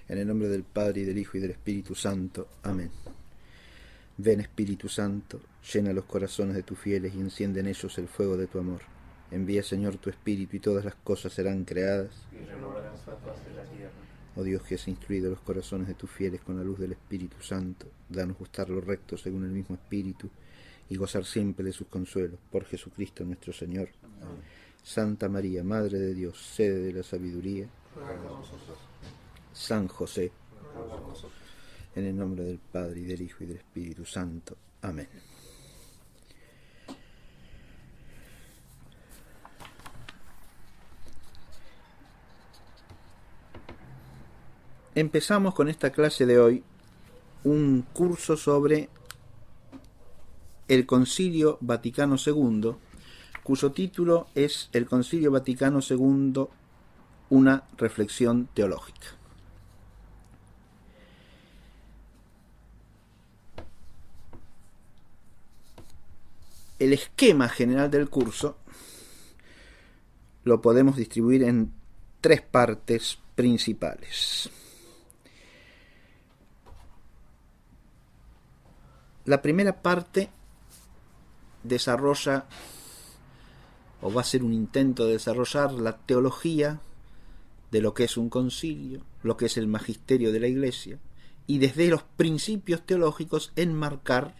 En el nombre del Padre, y del Hijo, y del Espíritu Santo. Amén. Ven, Espíritu Santo, llena los corazones de tus fieles y enciende en ellos el fuego de tu amor. Envía, Señor, tu Espíritu, y todas las cosas serán creadas. Y renovarán la faz de la tierra. Oh Dios, que has instruido los corazones de tus fieles con la luz del Espíritu Santo, danos gustar lo recto según el mismo Espíritu, y gozar siempre de sus consuelos. Por Jesucristo nuestro Señor. Amén. Santa María, Madre de Dios, sede de la sabiduría. San José, en el nombre del Padre, y del Hijo, y del Espíritu Santo. Amén. Empezamos con esta clase de hoy un curso sobre el Concilio Vaticano II, cuyo título es El Concilio Vaticano II, una reflexión teológica. El esquema general del curso lo podemos distribuir en tres partes principales. La primera parte desarrolla, o va a ser un intento de desarrollar, la teología de lo que es un concilio, lo que es el magisterio de la Iglesia, y desde los principios teológicos enmarcar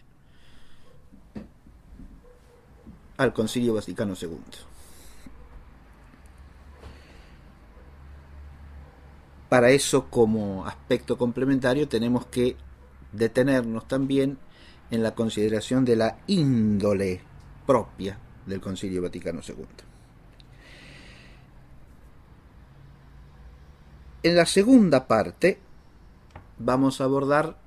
al Concilio Vaticano II. Para eso, como aspecto complementario, tenemos que detenernos también en la consideración de la índole propia del Concilio Vaticano II. En la segunda parte vamos a abordar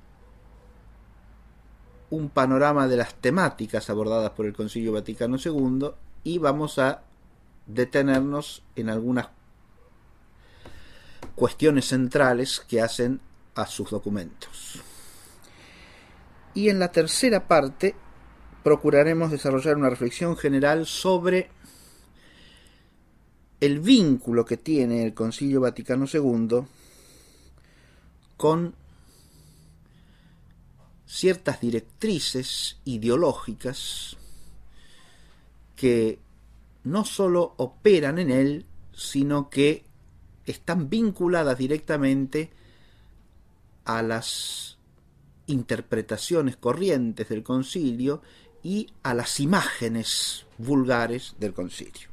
un panorama de las temáticas abordadas por el Concilio Vaticano II y vamos a detenernos en algunas cuestiones centrales que hacen a sus documentos. Y en la tercera parte procuraremos desarrollar una reflexión general sobre el vínculo que tiene el Concilio Vaticano II con ciertas directrices ideológicas que no solo operan en él, sino que están vinculadas directamente a las interpretaciones corrientes del concilio y a las imágenes vulgares del concilio.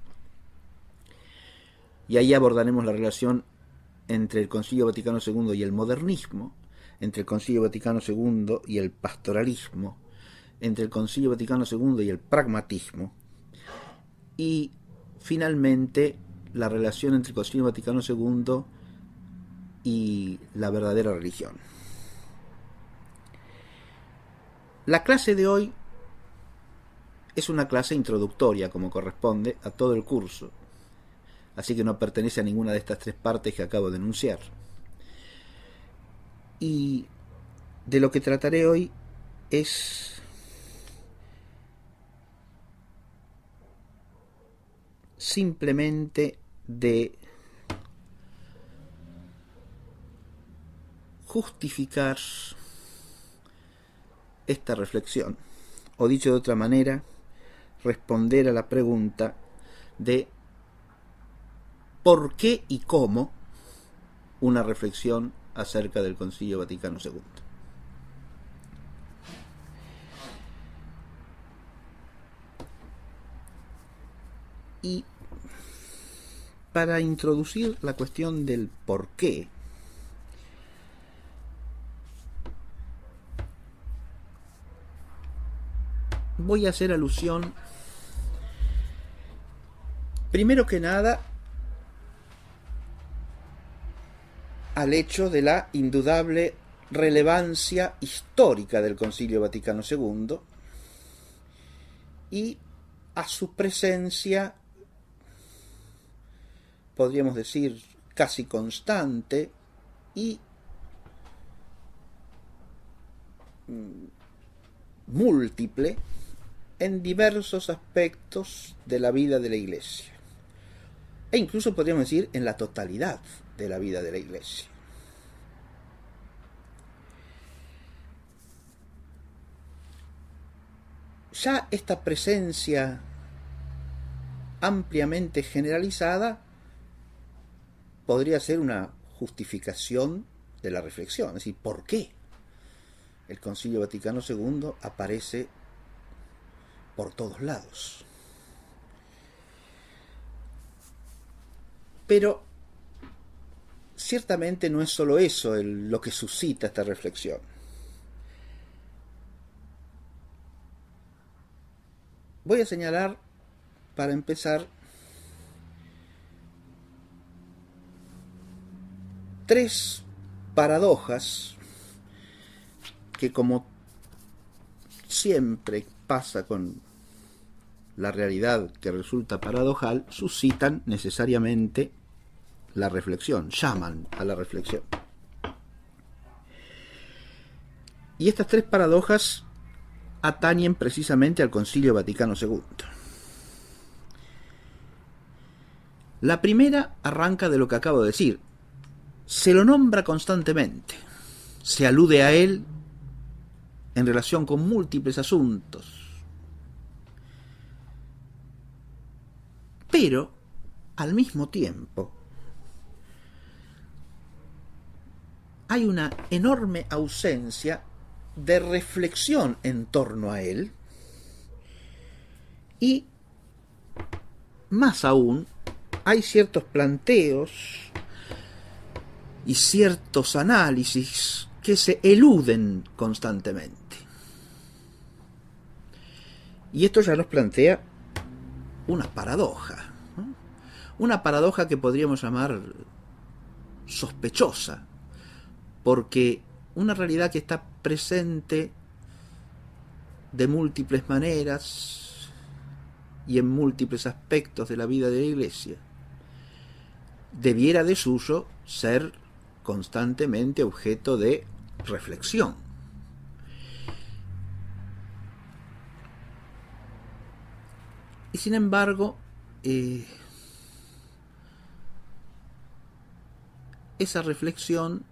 Y ahí abordaremos la relación entre el Concilio Vaticano II y el modernismo, entre el Concilio Vaticano II y el pastoralismo, entre el Concilio Vaticano II y el pragmatismo, y finalmente la relación entre el Concilio Vaticano II y la verdadera religión. La clase de hoy es una clase introductoria, como corresponde a todo el curso, así que no pertenece a ninguna de estas tres partes que acabo de enunciar. Y de lo que trataré hoy es simplemente de justificar esta reflexión, o dicho de otra manera, responder a la pregunta de por qué y cómo una reflexión acerca del Concilio Vaticano II. Y para introducir la cuestión del por qué, voy a hacer alusión, primero que nada, al hecho de la indudable relevancia histórica del Concilio Vaticano II y a su presencia, podríamos decir, casi constante y múltiple en diversos aspectos de la vida de la Iglesia, e incluso podríamos decir en la totalidad de la vida de la Iglesia. ya esta presencia ampliamente generalizada podría ser una justificación de la reflexión. Es decir, ¿por qué el Concilio Vaticano II aparece por todos lados? Pero ciertamente no es solo eso lo que suscita esta reflexión. Voy a señalar, para empezar, tres paradojas que, como siempre pasa con la realidad que resulta paradojal, suscitan necesariamente la reflexión, llaman a la reflexión. Y estas tres paradojas atañen precisamente al Concilio Vaticano II. La primera arranca de lo que acabo de decir. Se lo nombra constantemente, se alude a él en relación con múltiples asuntos, pero al mismo tiempo hay una enorme ausencia de reflexión en torno a él, y más aún hay ciertos planteos y ciertos análisis que se eluden constantemente. Y esto ya nos plantea una paradoja, ¿no? Una paradoja que podríamos llamar sospechosa, porque una realidad que está presente de múltiples maneras y en múltiples aspectos de la vida de la Iglesia, debiera de suyo ser constantemente objeto de reflexión. Y sin embargo, esa reflexión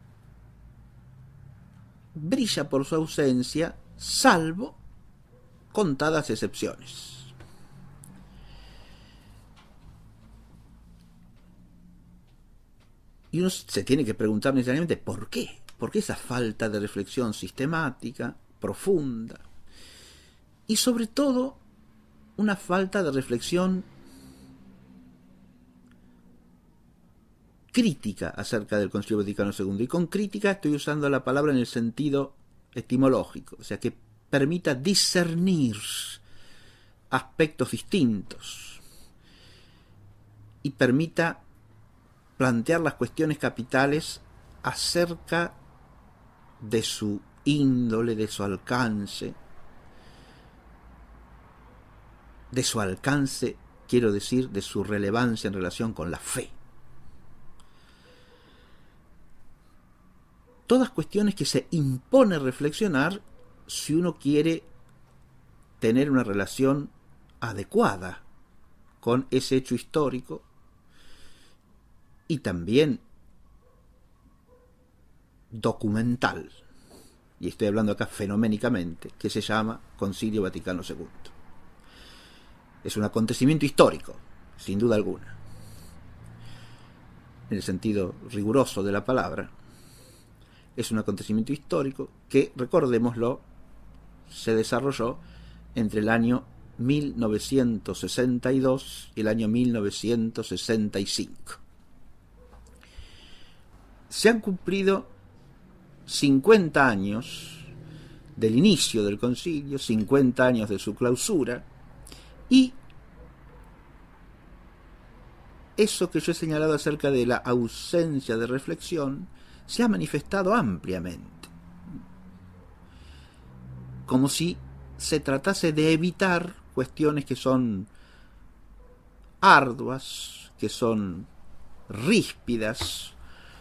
brilla por su ausencia, salvo contadas excepciones. Y uno se tiene que preguntar necesariamente ¿por qué? ¿Por qué esa falta de reflexión sistemática, profunda? Y sobre todo, una falta de reflexión crítica acerca del Concilio Vaticano II. Y con crítica estoy usando la palabra en el sentido etimológico, o sea, que permita discernir aspectos distintos y permita plantear las cuestiones capitales acerca de su índole, de su alcance, quiero decir, de su relevancia en relación con la fe. Todas cuestiones que se impone reflexionar si uno quiere tener una relación adecuada con ese hecho histórico y también documental, y estoy hablando acá fenoménicamente, que se llama Concilio Vaticano II. Es un acontecimiento histórico, sin duda alguna, en el sentido riguroso de la palabra. Es un acontecimiento histórico que, recordémoslo, se desarrolló entre el año 1962 y el año 1965. Se han cumplido 50 años del inicio del concilio, 50 años de su clausura, y eso que yo he señalado acerca de la ausencia de reflexión se ha manifestado ampliamente, como si se tratase de evitar cuestiones que son arduas, que son ríspidas,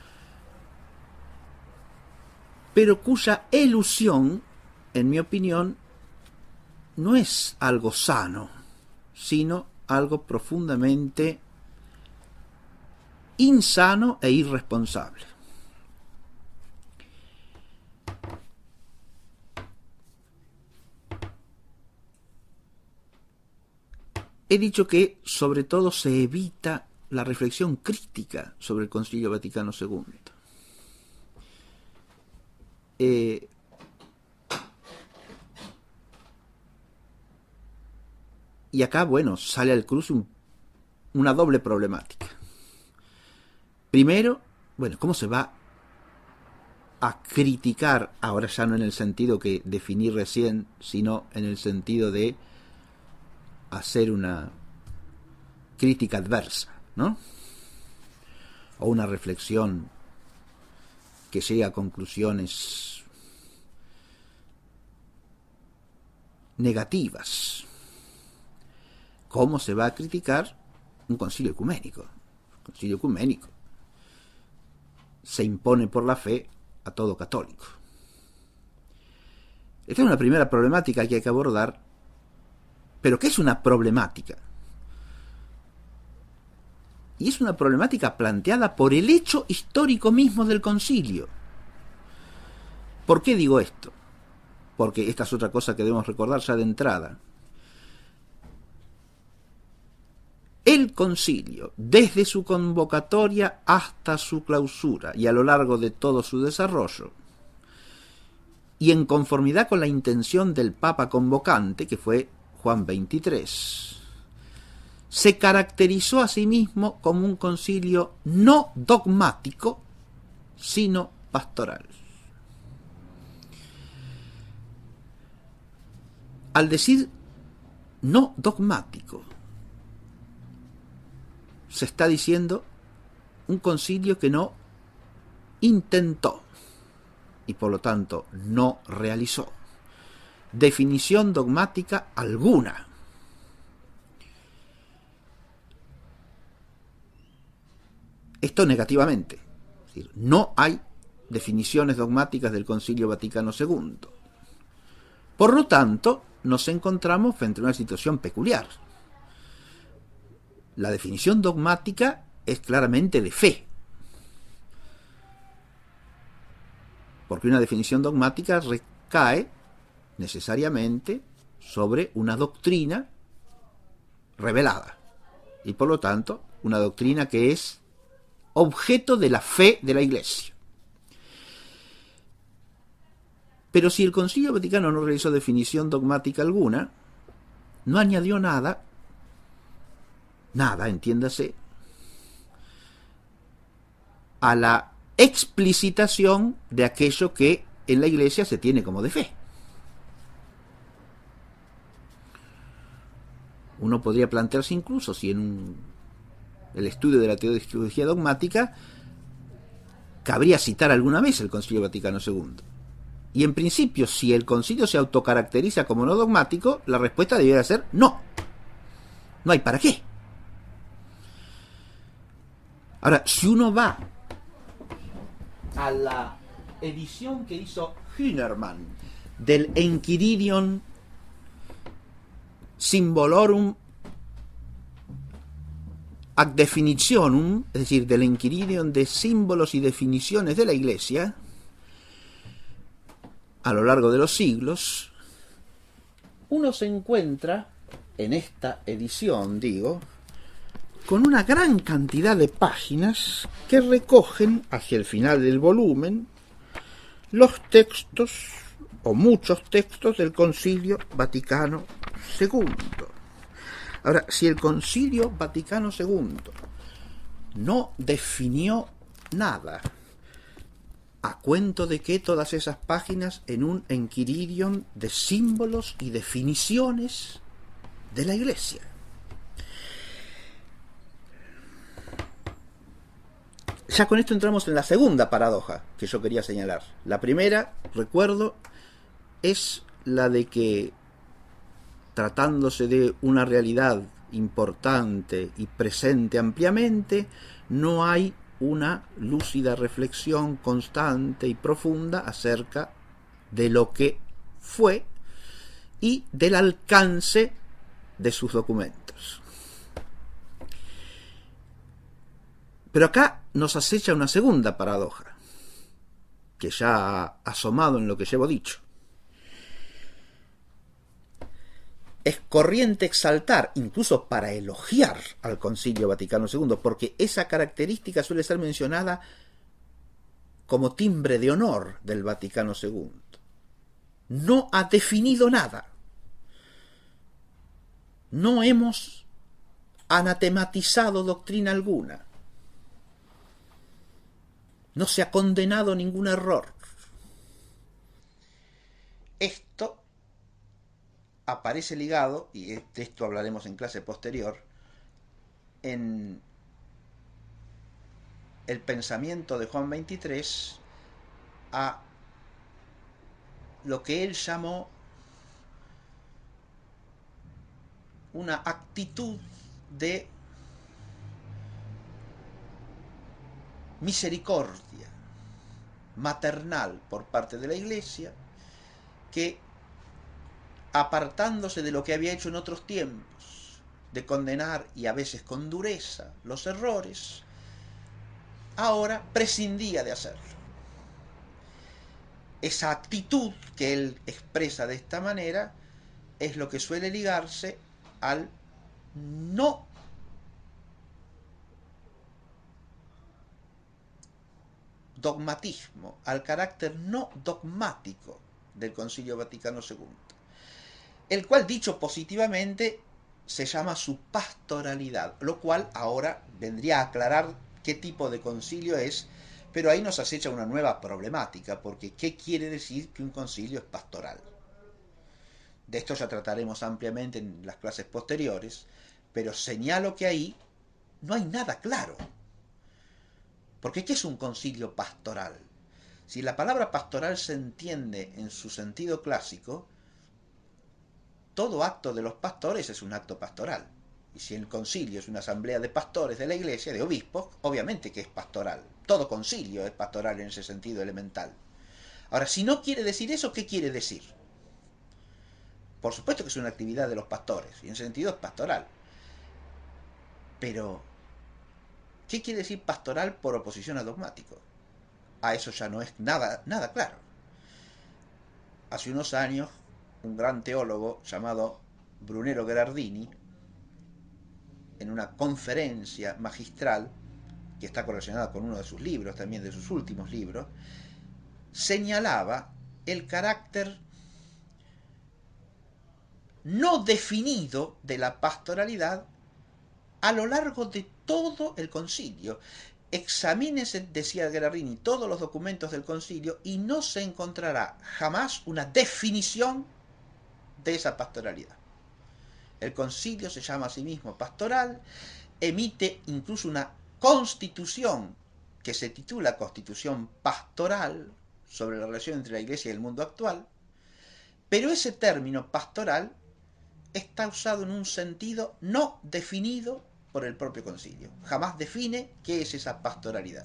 pero cuya elusión, en mi opinión, no es algo sano, sino algo profundamente insano e irresponsable. he dicho que sobre todo se evita la reflexión crítica sobre el Concilio Vaticano II. Y acá, bueno, sale al cruce una doble problemática. Primero, bueno, ¿cómo se va a criticar, ahora ya no en el sentido que definí recién, sino en el sentido de hacer una crítica adversa, ¿no? O una reflexión que llegue a conclusiones negativas? ¿Cómo se va a criticar un concilio ecuménico? El concilio ecuménico se impone por la fe a todo católico. Esta es una primera problemática que hay que abordar. ¿Pero qué es una problemática? Y es una problemática planteada por el hecho histórico mismo del concilio. ¿Por qué digo esto? Porque esta es otra cosa que debemos recordar ya de entrada. El concilio, desde su convocatoria hasta su clausura y a lo largo de todo su desarrollo, y en conformidad con la intención del Papa convocante, que fue Juan XXIII, se caracterizó a sí mismo como un concilio no dogmático, sino pastoral. Al decir no dogmático, se está diciendo un concilio que no intentó y por lo tanto no realizó definición dogmática alguna. Esto negativamente, es decir, no hay definiciones dogmáticas del Concilio Vaticano II. Por lo tanto, nos encontramos frente a una situación peculiar. La definición dogmática es claramente de fe, porque una definición dogmática recae necesariamente sobre una doctrina revelada, y por lo tanto una doctrina que es objeto de la fe de la Iglesia. Pero si el Concilio Vaticano no realizó definición dogmática alguna, no añadió nada, entiéndase, a la explicitación de aquello que en la Iglesia se tiene como de fe. Uno podría plantearse incluso si en el estudio de la teología dogmática cabría citar alguna vez el Concilio Vaticano II. Y en principio, si el concilio se autocaracteriza como no dogmático, la respuesta debería ser no. No hay para qué. Ahora, si uno va a la edición que hizo Hühnermann del Enchiridion Symbolorum ad Definitionum, es decir, del Enchiridion de símbolos y definiciones de la Iglesia a lo largo de los siglos, uno se encuentra en esta edición, con una gran cantidad de páginas que recogen hacia el final del volumen los textos o muchos textos del Concilio Vaticano II. Ahora, si el Concilio Vaticano II no definió nada, ¿a cuento de qué todas esas páginas en un Enchiridion de símbolos y definiciones de la Iglesia? Ya con esto entramos en la segunda paradoja que yo quería señalar. La primera, recuerdo, es la de que, tratándose de una realidad importante y presente ampliamente, no hay una lúcida reflexión constante y profunda acerca de lo que fue y del alcance de sus documentos. Pero acá nos acecha una segunda paradoja, que ya ha asomado en lo que llevo dicho. es corriente exaltar, incluso para elogiar al Concilio Vaticano II, porque esa característica suele ser mencionada como timbre de honor del Vaticano II. No ha definido nada. No hemos anatematizado doctrina alguna. No se ha condenado ningún error. Esto aparece ligado, y de esto hablaremos en clase posterior, en el pensamiento de Juan XXIII a lo que él llamó una actitud de misericordia maternal por parte de la Iglesia, que, apartándose de lo que había hecho en otros tiempos, de condenar y a veces con dureza los errores, ahora prescindía de hacerlo. Esa actitud que él expresa de esta manera es lo que suele ligarse al no dogmatismo, al carácter no dogmático del Concilio Vaticano II, el cual, dicho positivamente, se llama su pastoralidad, lo cual ahora vendría a aclarar qué tipo de concilio es, pero ahí nos acecha una nueva problemática, porque ¿qué quiere decir que un concilio es pastoral? De esto ya trataremos ampliamente en las clases posteriores, pero señalo que ahí no hay nada claro. Porque ¿qué es un concilio pastoral? Si la palabra pastoral se entiende en su sentido clásico, todo acto de los pastores es un acto pastoral. Y si el concilio es una asamblea de pastores de la iglesia, de obispos, obviamente que es pastoral. Todo concilio es pastoral en ese sentido elemental. Ahora, si no quiere decir eso, ¿qué quiere decir? Por supuesto que es una actividad de los pastores, y en ese sentido es pastoral. Pero, ¿qué quiere decir pastoral por oposición a dogmático? A eso ya no es nada claro. Hace unos años, un gran teólogo llamado Brunero Gherardini, en una conferencia magistral, que está correlacionada con uno de sus libros, también de sus últimos libros, señalaba el carácter no definido de la pastoralidad a lo largo de todo el concilio. Examínese, decía Gherardini, todos los documentos del concilio y no se encontrará jamás una definición de esa pastoralidad. El concilio se llama a sí mismo pastoral, emite incluso una constitución que se titula Constitución Pastoral sobre la relación entre la Iglesia y el mundo actual, pero ese término pastoral está usado en un sentido no definido por el propio concilio. Jamás define qué es esa pastoralidad.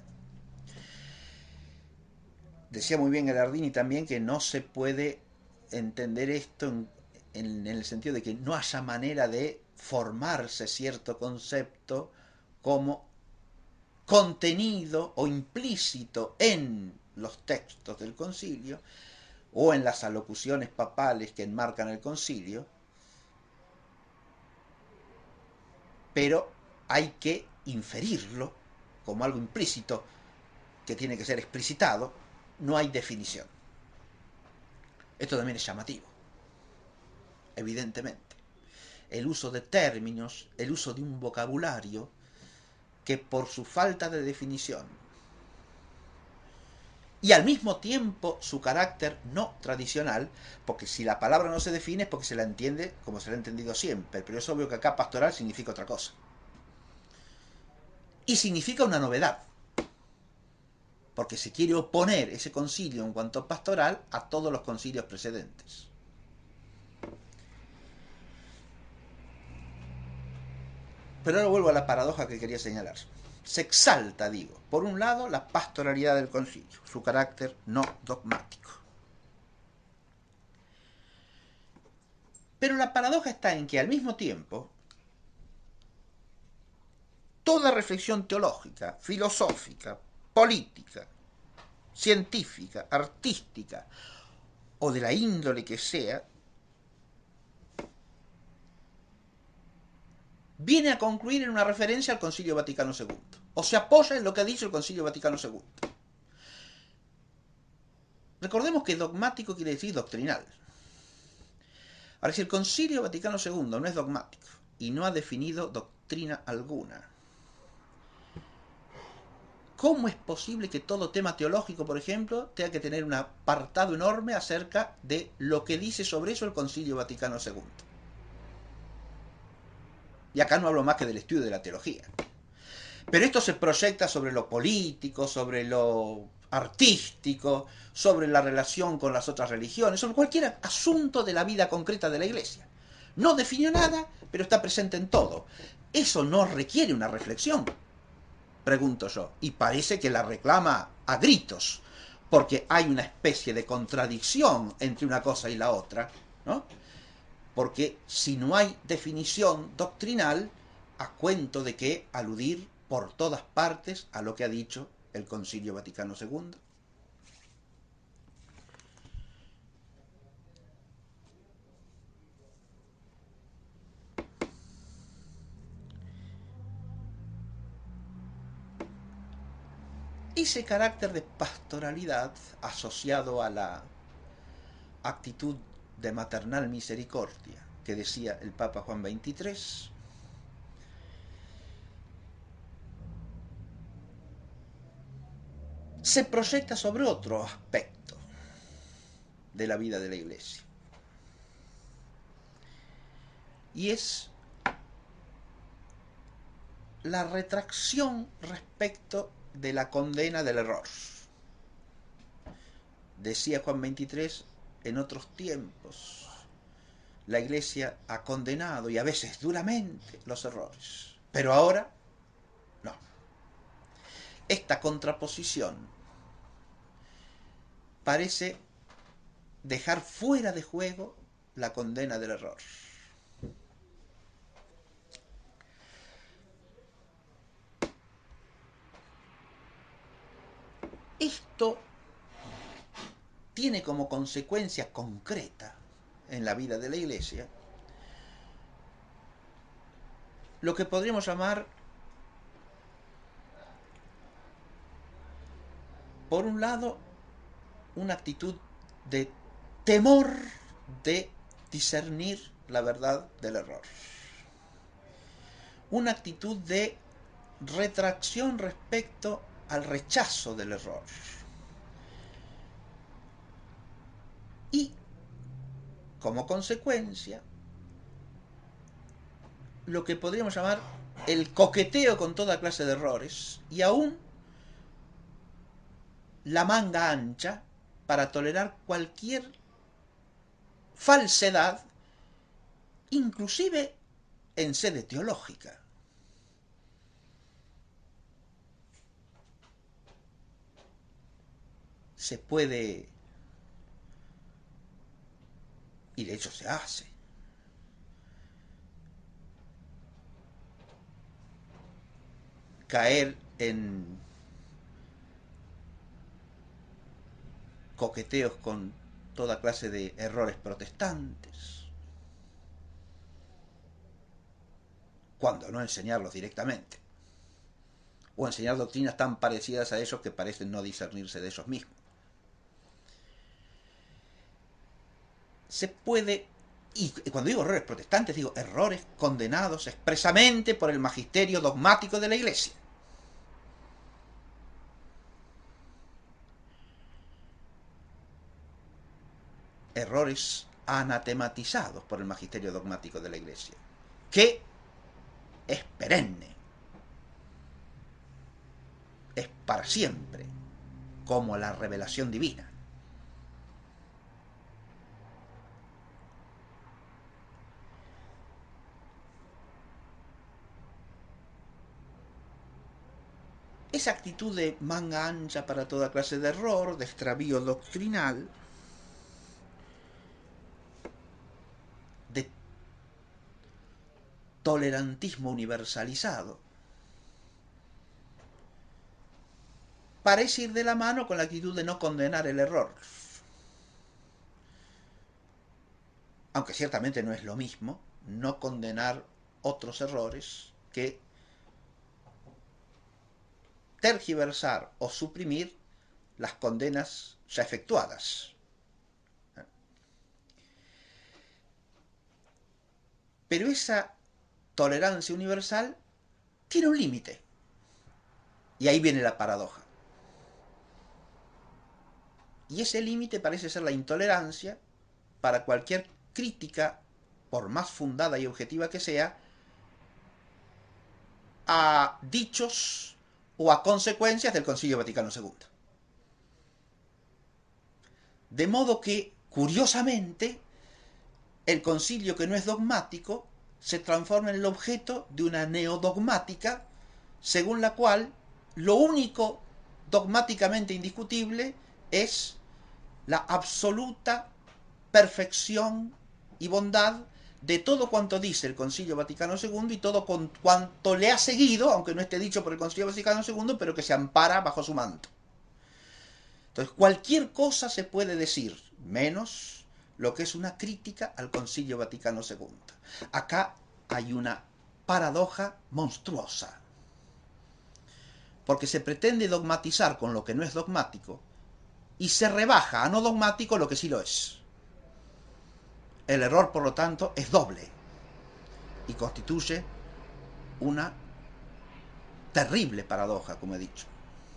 Decía muy bien Gherardini también que no se puede entender esto en el sentido de que no haya manera de formarse cierto concepto como contenido o implícito en los textos del concilio o en las alocuciones papales que enmarcan el concilio, pero hay que inferirlo como algo implícito que tiene que ser explicitado. No hay definición. Esto también es llamativo, evidentemente. El uso de términos, el uso de un vocabulario que por su falta de definición y al mismo tiempo su carácter no tradicional, porque si la palabra no se define es porque se la entiende como se la ha entendido siempre, pero es obvio que acá pastoral significa otra cosa. Y significa una novedad, porque se quiere oponer ese concilio en cuanto pastoral a todos los concilios precedentes. Pero ahora vuelvo a la paradoja que quería señalar. Se exalta, digo, por un lado, la pastoralidad del concilio, su carácter no dogmático. Pero la paradoja está en que al mismo tiempo, toda reflexión teológica, filosófica, política, científica, artística o de la índole que sea, viene a concluir en una referencia al Concilio Vaticano II, o se apoya en lo que ha dicho el Concilio Vaticano II. Recordemos que dogmático quiere decir doctrinal. Ahora, si el Concilio Vaticano II no es dogmático y no ha definido doctrina alguna, ¿cómo es posible que todo tema teológico, por ejemplo, tenga que tener un apartado enorme acerca de lo que dice sobre eso el Concilio Vaticano II? Y acá no hablo más que del estudio de la teología. Pero esto se proyecta sobre lo político, sobre lo artístico, sobre la relación con las otras religiones, sobre cualquier asunto de la vida concreta de la Iglesia. No definió nada, pero está presente en todo. ¿Eso no requiere una reflexión? Pregunto yo. Y parece que la reclama a gritos, porque hay una especie de contradicción entre una cosa y la otra, ¿no? Porque si no hay definición doctrinal, a cuento de qué aludir por todas partes a lo que ha dicho el Concilio Vaticano II. Ese carácter de pastoralidad asociado a la actitud de maternal misericordia que decía el Papa Juan XXIII, se proyecta sobre otro aspecto de la vida de la Iglesia. Y es la retracción respecto de la condena del error. Decía Juan XXIII, en otros tiempos la Iglesia ha condenado, y a veces duramente, los errores. Pero ahora, no. Esta contraposición parece dejar fuera de juego la condena del error. Esto tiene como consecuencia concreta en la vida de la Iglesia lo que podríamos llamar, por un lado, una actitud de temor de discernir la verdad del error. Una actitud de retracción respecto al rechazo del error. Y, como consecuencia, lo que podríamos llamar el coqueteo con toda clase de errores y aún la manga ancha para tolerar cualquier falsedad, inclusive en sede teológica. Se puede, y de hecho se hace, caer en coqueteos con toda clase de errores protestantes, cuando no enseñarlos directamente, o enseñar doctrinas tan parecidas a ellos que parecen no discernirse de ellos mismos. Se puede, y cuando digo errores protestantes, digo errores condenados expresamente por el magisterio dogmático de la Iglesia. Errores anatematizados por el magisterio dogmático de la Iglesia, que es perenne, es para siempre, como la revelación divina. Esa actitud de manga ancha para toda clase de error, de extravío doctrinal, de tolerantismo universalizado, parece ir de la mano con la actitud de no condenar el error. Aunque ciertamente no es lo mismo no condenar otros errores que tergiversar o suprimir las condenas ya efectuadas. Pero esa tolerancia universal tiene un límite. Y ahí viene la paradoja. Y ese límite parece ser la intolerancia para cualquier crítica, por más fundada y objetiva que sea, a dichos o a consecuencias del Concilio Vaticano II. De modo que, curiosamente, el concilio que no es dogmático se transforma en el objeto de una neodogmática, según la cual lo único dogmáticamente indiscutible es la absoluta perfección y bondad de todo cuanto dice el Concilio Vaticano II y todo cuanto le ha seguido, aunque no esté dicho por el Concilio Vaticano II, pero que se ampara bajo su manto. Entonces, cualquier cosa se puede decir, menos lo que es una crítica al Concilio Vaticano II. Acá hay una paradoja monstruosa, porque se pretende dogmatizar con lo que no es dogmático y se rebaja a no dogmático lo que sí lo es. El error, por lo tanto, es doble y constituye una terrible paradoja, como he dicho.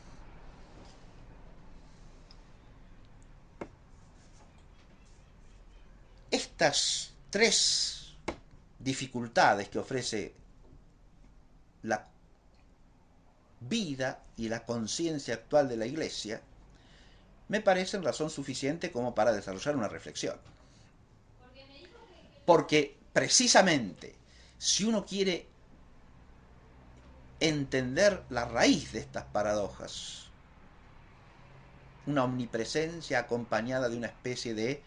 Estas tres dificultades que ofrece la vida y la conciencia actual de la Iglesia me parecen razón suficiente como para desarrollar una reflexión. Porque precisamente si uno quiere entender la raíz de estas paradojas, una omnipresencia acompañada de una especie de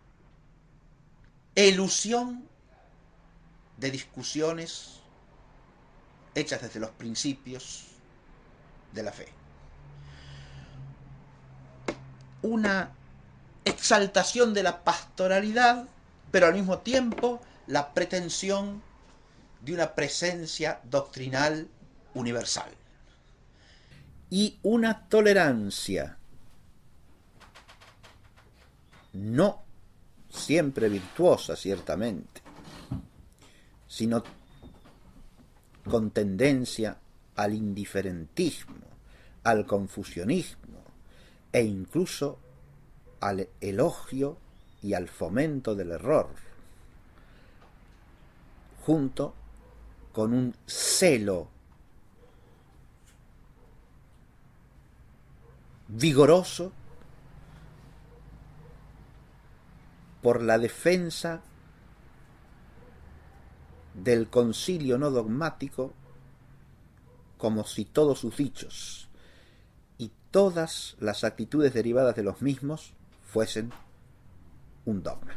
elusión de discusiones hechas desde los principios de la fe. Una exaltación de la pastoralidad, pero al mismo tiempo la pretensión de una presencia doctrinal universal. Y una tolerancia no siempre virtuosa, ciertamente, sino con tendencia al indiferentismo, al confusionismo e incluso al elogio y al fomento del error, junto con un celo vigoroso por la defensa del concilio no dogmático, como si todos sus dichos y todas las actitudes derivadas de los mismos fuesen un dogma.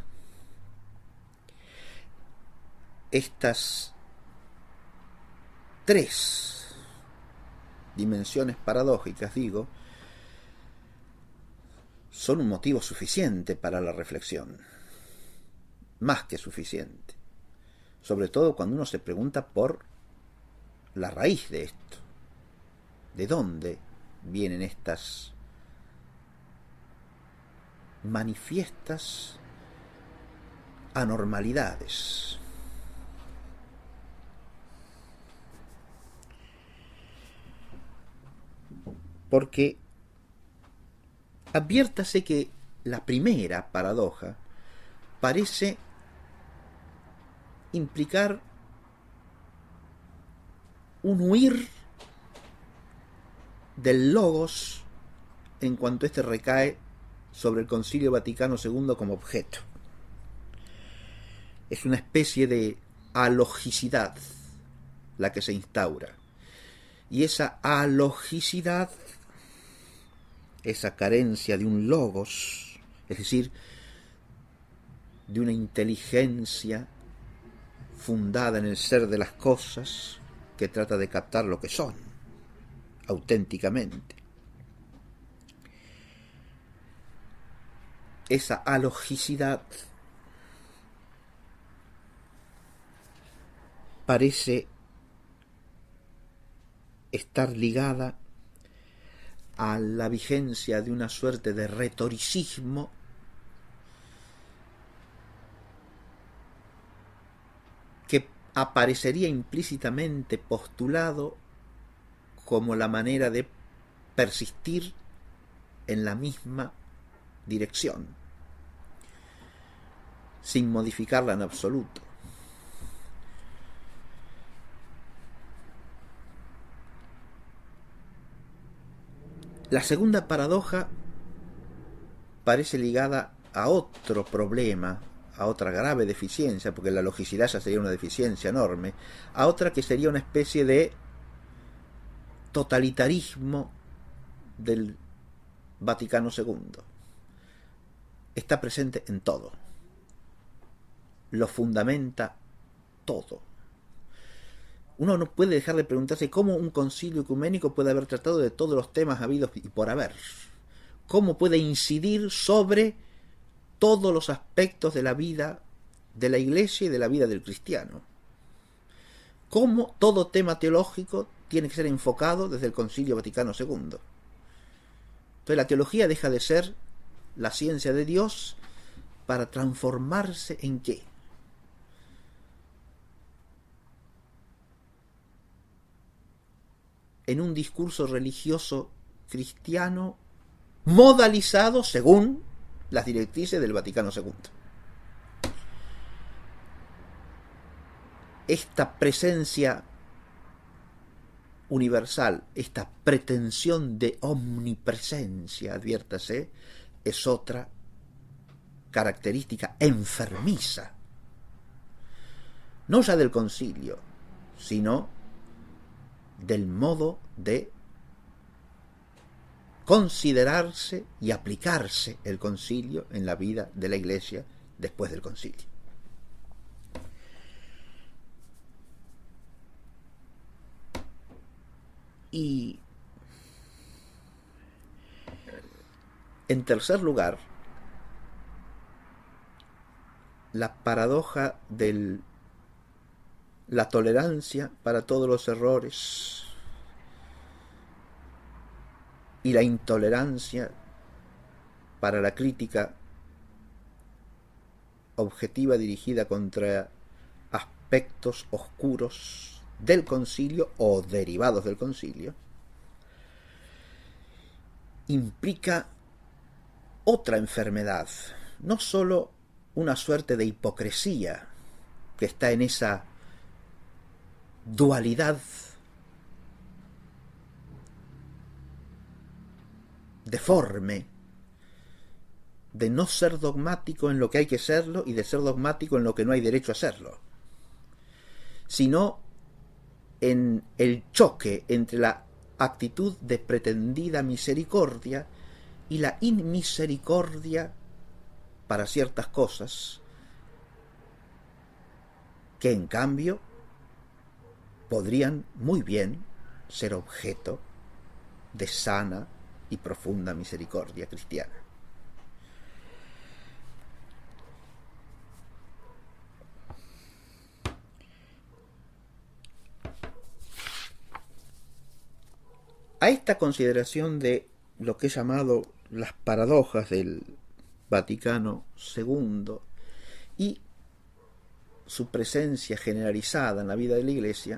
Estas tres dimensiones paradójicas, digo, son un motivo suficiente para la reflexión, más que suficiente, sobre todo cuando uno se pregunta por la raíz de esto, de dónde vienen estas manifiestas anormalidades. Porque adviértase que la primera paradoja parece implicar un huir del logos en cuanto éste recae sobre el Concilio Vaticano II como objeto. Es una especie de alogicidad la que se instaura. Y esa alogicidad, esa carencia de un logos, es decir, de una inteligencia fundada en el ser de las cosas, que trata de captar lo que son, auténticamente. Esa alogicidad parece estar ligada a la vigencia de una suerte de retoricismo que aparecería implícitamente postulado como la manera de persistir en la misma dirección, sin modificarla en absoluto. La segunda paradoja parece ligada a otro problema, a otra grave deficiencia, porque la logicidad ya sería una deficiencia enorme, a otra que sería una especie de totalitarismo del Vaticano II. Está presente en todo, lo fundamenta todo. Uno no puede dejar de preguntarse cómo un concilio ecuménico puede haber tratado de todos los temas habidos y por haber. Cómo puede incidir sobre todos los aspectos de la vida de la Iglesia y de la vida del cristiano. Cómo todo tema teológico tiene que ser enfocado desde el Concilio Vaticano II. Entonces la teología deja de ser la ciencia de Dios para transformarse ¿en qué? En un discurso religioso cristiano modalizado según las directrices del Vaticano II. Esta presencia universal, esta pretensión de omnipresencia, adviértase, es otra característica enfermiza, no ya del concilio, sino del modo de considerarse y aplicarse el concilio en la vida de la Iglesia después del concilio. Y en tercer lugar, la paradoja de la tolerancia para todos los errores y la intolerancia para la crítica objetiva dirigida contra aspectos oscuros del concilio o derivados del concilio, implica otra enfermedad, no sólo una suerte de hipocresía que está en esa dualidad deforme de no ser dogmático en lo que hay que serlo y de ser dogmático en lo que no hay derecho a serlo, sino en el choque entre la actitud de pretendida misericordia y la inmisericordia para ciertas cosas que en cambio podrían muy bien ser objeto de sana y profunda misericordia cristiana. A esta consideración de lo que he llamado las paradojas del Vaticano II y su presencia generalizada en la vida de la Iglesia,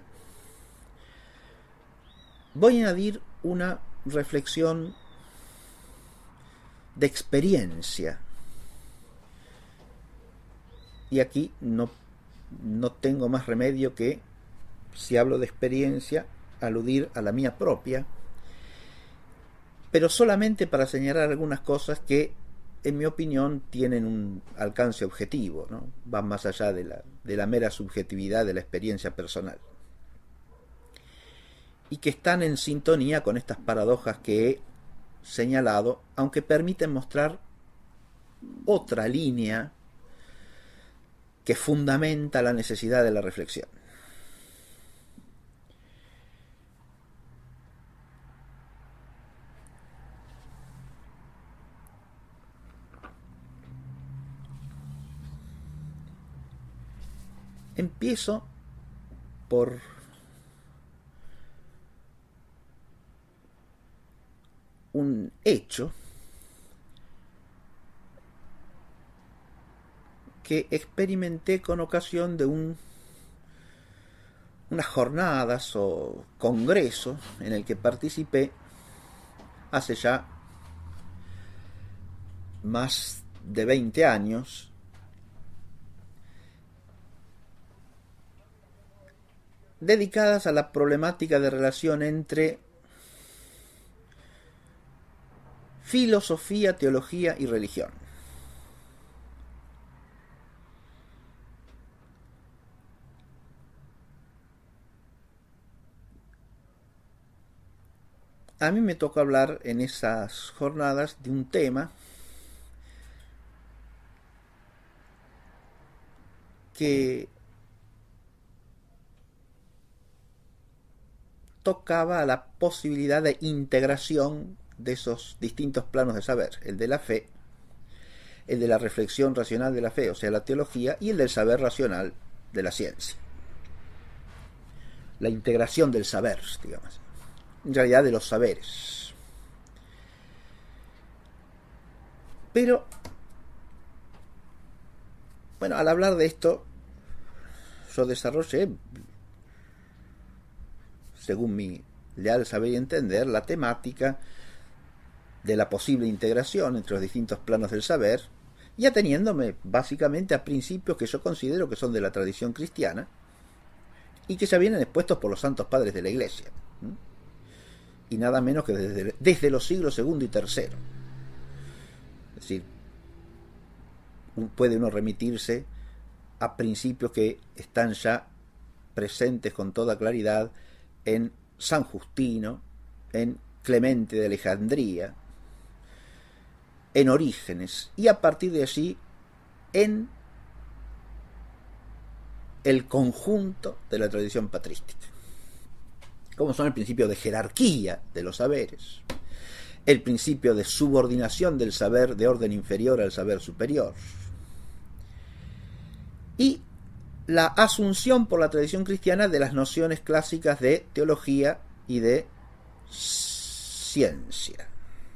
voy a añadir una reflexión de experiencia. Y aquí no tengo más remedio que, si hablo de experiencia, aludir a la mía propia, pero solamente para señalar algunas cosas que, en mi opinión, tienen un alcance objetivo, ¿no? Van más allá de la mera subjetividad de la experiencia personal, y que están en sintonía con estas paradojas que he señalado, aunque permiten mostrar otra línea que fundamenta la necesidad de la reflexión. Empiezo por un hecho que experimenté con ocasión de unas jornadas o congreso en el que participé hace ya más de 20 años, dedicadas a la problemática de relación entre filosofía, teología y religión. A mí me tocó hablar en esas jornadas de un tema que tocaba a la posibilidad de integración de esos distintos planos de saber, el de la fe, el de la reflexión racional de la fe, o sea, la teología, y el del saber racional de la ciencia. La integración del saber, digamos, en realidad de los saberes. Pero, bueno, al hablar de esto, yo desarrollé, según mi leal saber y entender, la temática de la posible integración entre los distintos planos del saber, y ateniéndome básicamente a principios que yo considero que son de la tradición cristiana y que ya vienen expuestos por los santos padres de la Iglesia, y nada menos que desde los siglos II y III. Es decir, puede uno remitirse a principios que están ya presentes con toda claridad en San Justino, en Clemente de Alejandría, en Orígenes, y a partir de allí en el conjunto de la tradición patrística, como son el principio de jerarquía de los saberes, el principio de subordinación del saber de orden inferior al saber superior, y la asunción por la tradición cristiana de las nociones clásicas de teología y de ciencia.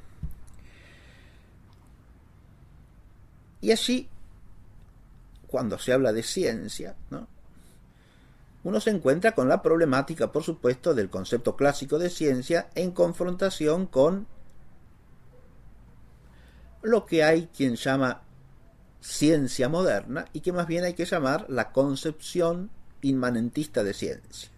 Y allí, cuando se habla de ciencia, ¿no?, uno se encuentra con la problemática, por supuesto, del concepto clásico de ciencia en confrontación con lo que hay quien llama ciencia moderna y que más bien hay que llamar la concepción inmanentista de ciencia.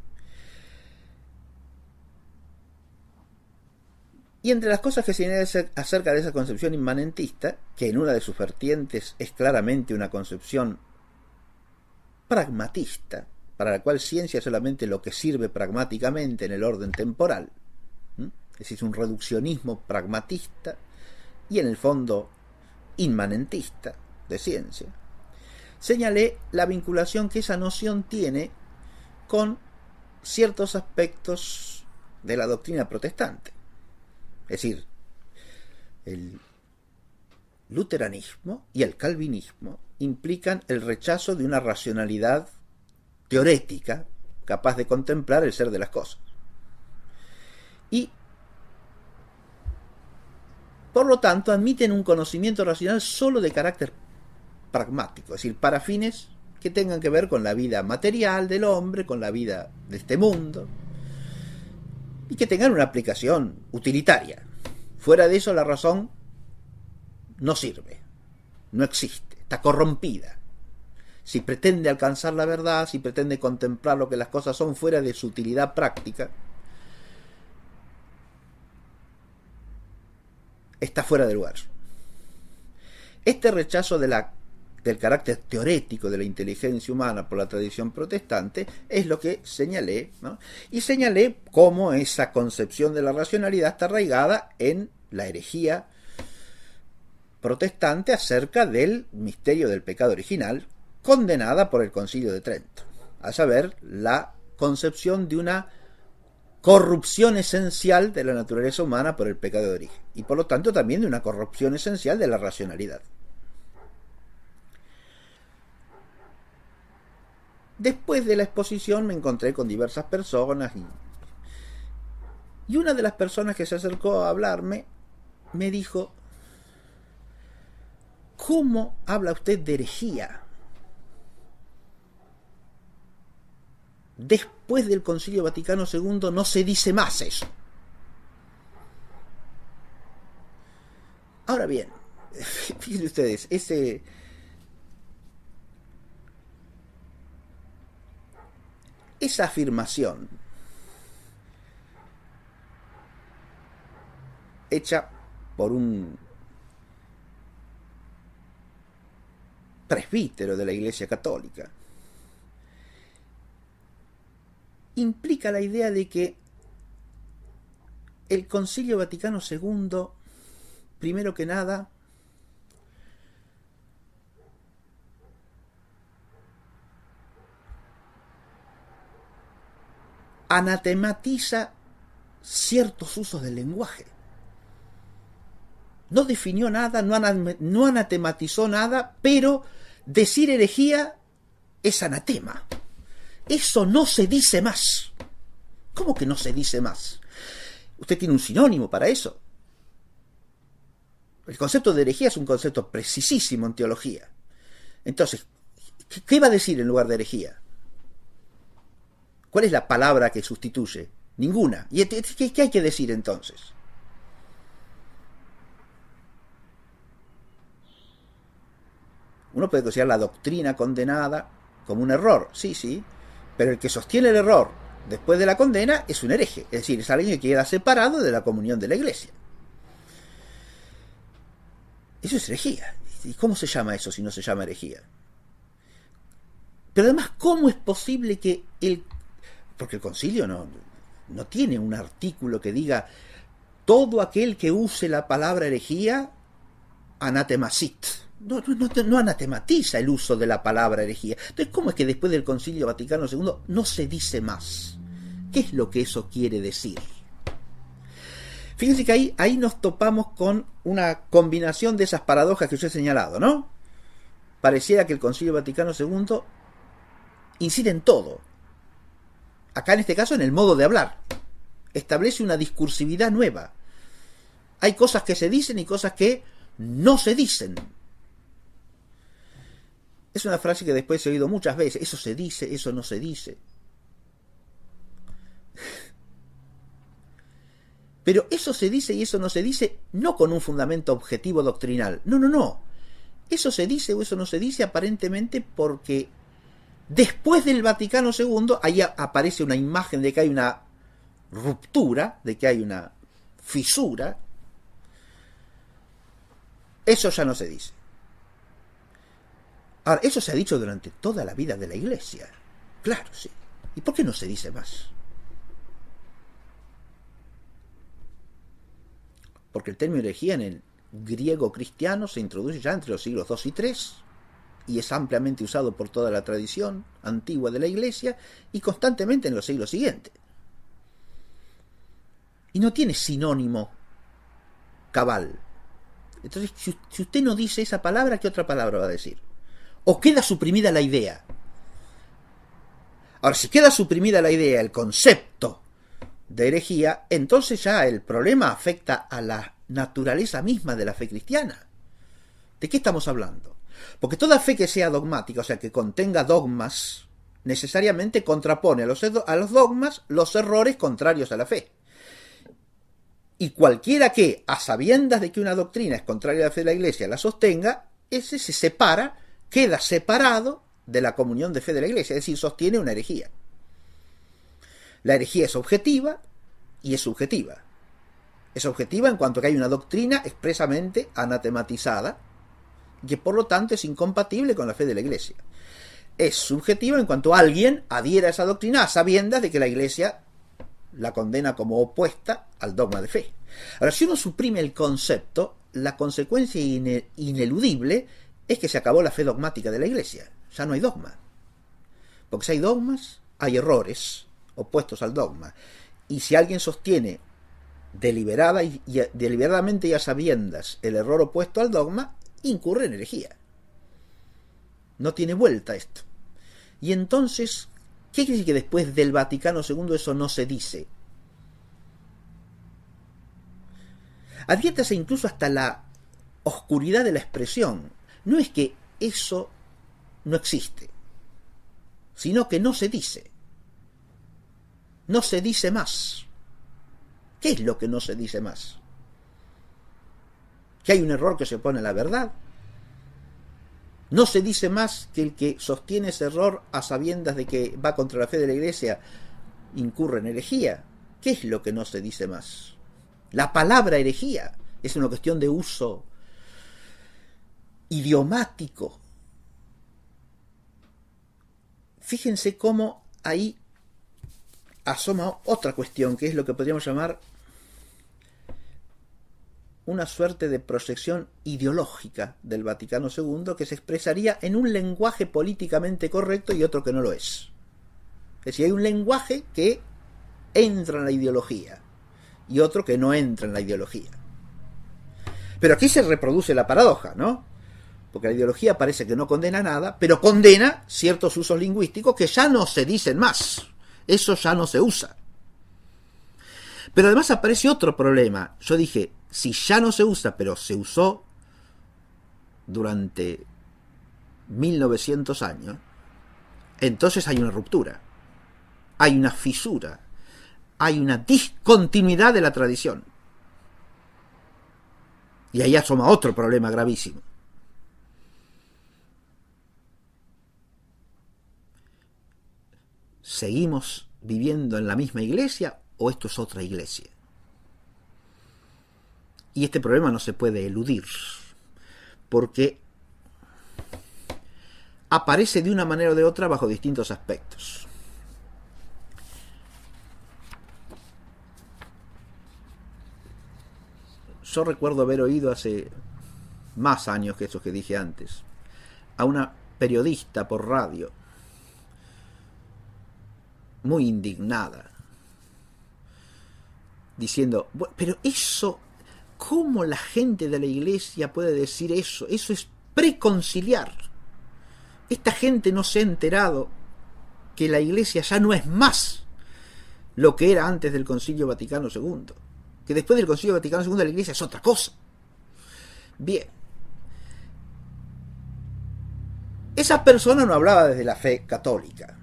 Y entre las cosas que se señalan acerca de esa concepción inmanentista, que en una de sus vertientes es claramente una concepción pragmatista, para la cual ciencia es solamente lo que sirve pragmáticamente en el orden temporal, es decir, un reduccionismo pragmatista y en el fondo inmanentista de ciencia, señalé la vinculación que esa noción tiene con ciertos aspectos de la doctrina protestante. Es decir, el luteranismo y el calvinismo implican el rechazo de una racionalidad teorética capaz de contemplar el ser de las cosas. Y, por lo tanto, admiten un conocimiento racional solo de carácter pragmático, es decir, para fines que tengan que ver con la vida material del hombre, con la vida de este mundo, y que tengan una aplicación utilitaria. Fuera de eso, la razón no sirve, no existe, está corrompida. Si pretende alcanzar la verdad, si pretende contemplar lo que las cosas son fuera de su utilidad práctica, está fuera de lugar. Este rechazo del carácter teorético de la inteligencia humana por la tradición protestante es lo que señalé, ¿no? Y señalé cómo esa concepción de la racionalidad está arraigada en la herejía protestante acerca del misterio del pecado original, condenada por el Concilio de Trento, a saber, la concepción de una corrupción esencial de la naturaleza humana por el pecado de origen, y por lo tanto también de una corrupción esencial de la racionalidad. después de la exposición me encontré con diversas personas y una de las personas que se acercó a hablarme me dijo: ¿cómo habla usted de herejía? Después del Concilio Vaticano II no se dice más eso. Ahora bien, fíjense ustedes, esa afirmación hecha por un presbítero de la Iglesia Católica implica la idea de que el Concilio Vaticano II, primero que nada, anatematiza ciertos usos del lenguaje. No definió nada, no anatematizó nada, pero decir herejía es anatema. Eso no se dice más. ¿Cómo que no se dice más? Usted tiene un sinónimo para eso. El concepto de herejía es un concepto precisísimo en teología. Entonces, ¿qué va a decir en lugar de herejía? ¿Cuál es la palabra que sustituye? Ninguna. ¿Y qué hay que decir entonces? Uno puede considerar la doctrina condenada como un error, sí, pero el que sostiene el error después de la condena es un hereje, es decir, es alguien que queda separado de la comunión de la Iglesia. Eso es herejía. ¿Y cómo se llama eso si no se llama herejía? Pero además, ¿cómo es posible que porque el concilio no tiene un artículo que diga todo aquel que use la palabra herejía anatemacit? No anatematiza el uso de la palabra herejía. Entonces, ¿cómo es que después del Concilio Vaticano II no se dice más? ¿Qué es lo que eso quiere decir? Fíjense que ahí nos topamos con una combinación de esas paradojas que yo he señalado, ¿no? Pareciera que el Concilio Vaticano II incide en todo. Acá en este caso en el modo de hablar. Establece una discursividad nueva. Hay cosas que se dicen y cosas que no se dicen. Es una frase que después he oído muchas veces. Eso se dice, eso no se dice. Pero eso se dice y eso no se dice no con un fundamento objetivo doctrinal. No. Eso se dice o eso no se dice aparentemente porque después del Vaticano II ahí aparece una imagen de que hay una ruptura, de que hay una fisura. Eso ya no se dice. Ahora, eso se ha dicho durante toda la vida de la Iglesia. Claro, sí. ¿Y por qué no se dice más? Porque el término herejía en el griego cristiano se introduce ya entre los siglos II y III y es ampliamente usado por toda la tradición antigua de la Iglesia y constantemente en los siglos siguientes. Y no tiene sinónimo cabal. Entonces, si usted no dice esa palabra, ¿qué otra palabra va a decir? ¿O queda suprimida la idea? Ahora, si queda suprimida la idea, el concepto de herejía, entonces ya el problema afecta a la naturaleza misma de la fe cristiana. ¿De qué estamos hablando? Porque toda fe que sea dogmática, o sea, que contenga dogmas, necesariamente contrapone a los dogmas los errores contrarios a la fe. Y cualquiera que, a sabiendas de que una doctrina es contraria a la fe de la Iglesia, la sostenga, ese se separa, queda separado de la comunión de fe de la Iglesia, es decir, sostiene una herejía. La herejía es objetiva y es subjetiva. Es objetiva en cuanto que hay una doctrina expresamente anatematizada, que por lo tanto es incompatible con la fe de la Iglesia. Es subjetiva en cuanto alguien adhiera a esa doctrina a sabiendas de que la Iglesia la condena como opuesta al dogma de fe. Ahora, si uno suprime el concepto, la consecuencia ineludible es que se acabó la fe dogmática de la Iglesia. Ya no hay dogma. Porque si hay dogmas, hay errores opuestos al dogma. Y si alguien sostiene deliberadamente y a sabiendas el error opuesto al dogma, incurre en herejía. No tiene vuelta esto. Y entonces, ¿qué quiere decir que después del Vaticano II eso no se dice? Adviértase incluso hasta la oscuridad de la expresión. No es que eso no existe, sino que no se dice. No se dice más. ¿Qué es lo que no se dice más? ¿Que hay un error que se opone a la verdad? No se dice más que el que sostiene ese error a sabiendas de que va contra la fe de la Iglesia incurre en herejía. ¿Qué es lo que no se dice más? La palabra herejía es una cuestión de uso idiomático. Fíjense cómo ahí asoma otra cuestión, que es lo que podríamos llamar una suerte de proyección ideológica del Vaticano II que se expresaría en un lenguaje políticamente correcto y otro que no lo es. Es decir, hay un lenguaje que entra en la ideología y otro que no entra en la ideología. Pero aquí se reproduce la paradoja, ¿no? Porque la ideología parece que no condena nada, pero condena ciertos usos lingüísticos que ya no se dicen más. Eso ya no se usa. Pero además aparece otro problema. Yo dije, si ya no se usa, pero se usó durante 1900 años, entonces hay una ruptura, hay una fisura, hay una discontinuidad de la tradición. Y ahí asoma otro problema gravísimo. ¿Seguimos viviendo en la misma iglesia o esto es otra iglesia? Y este problema no se puede eludir, porque aparece de una manera o de otra bajo distintos aspectos. Yo recuerdo haber oído hace más años que esos que dije antes a una periodista por radio muy indignada diciendo, pero eso, ¿cómo la gente de la iglesia puede decir eso? Eso es preconciliar. Esta gente no se ha enterado que la iglesia ya no es más lo que era antes del Concilio Vaticano II, que después del Concilio Vaticano II la iglesia es otra cosa. Bien, esa persona no hablaba desde la fe católica,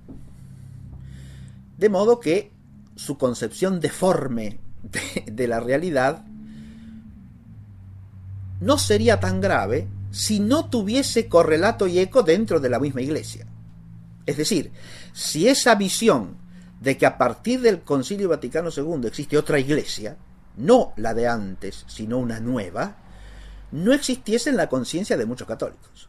de modo que su concepción deforme de la realidad no sería tan grave si no tuviese correlato y eco dentro de la misma iglesia. Es decir, si esa visión de que a partir del Concilio Vaticano II existe otra iglesia, no la de antes, sino una nueva, no existiese en la conciencia de muchos católicos.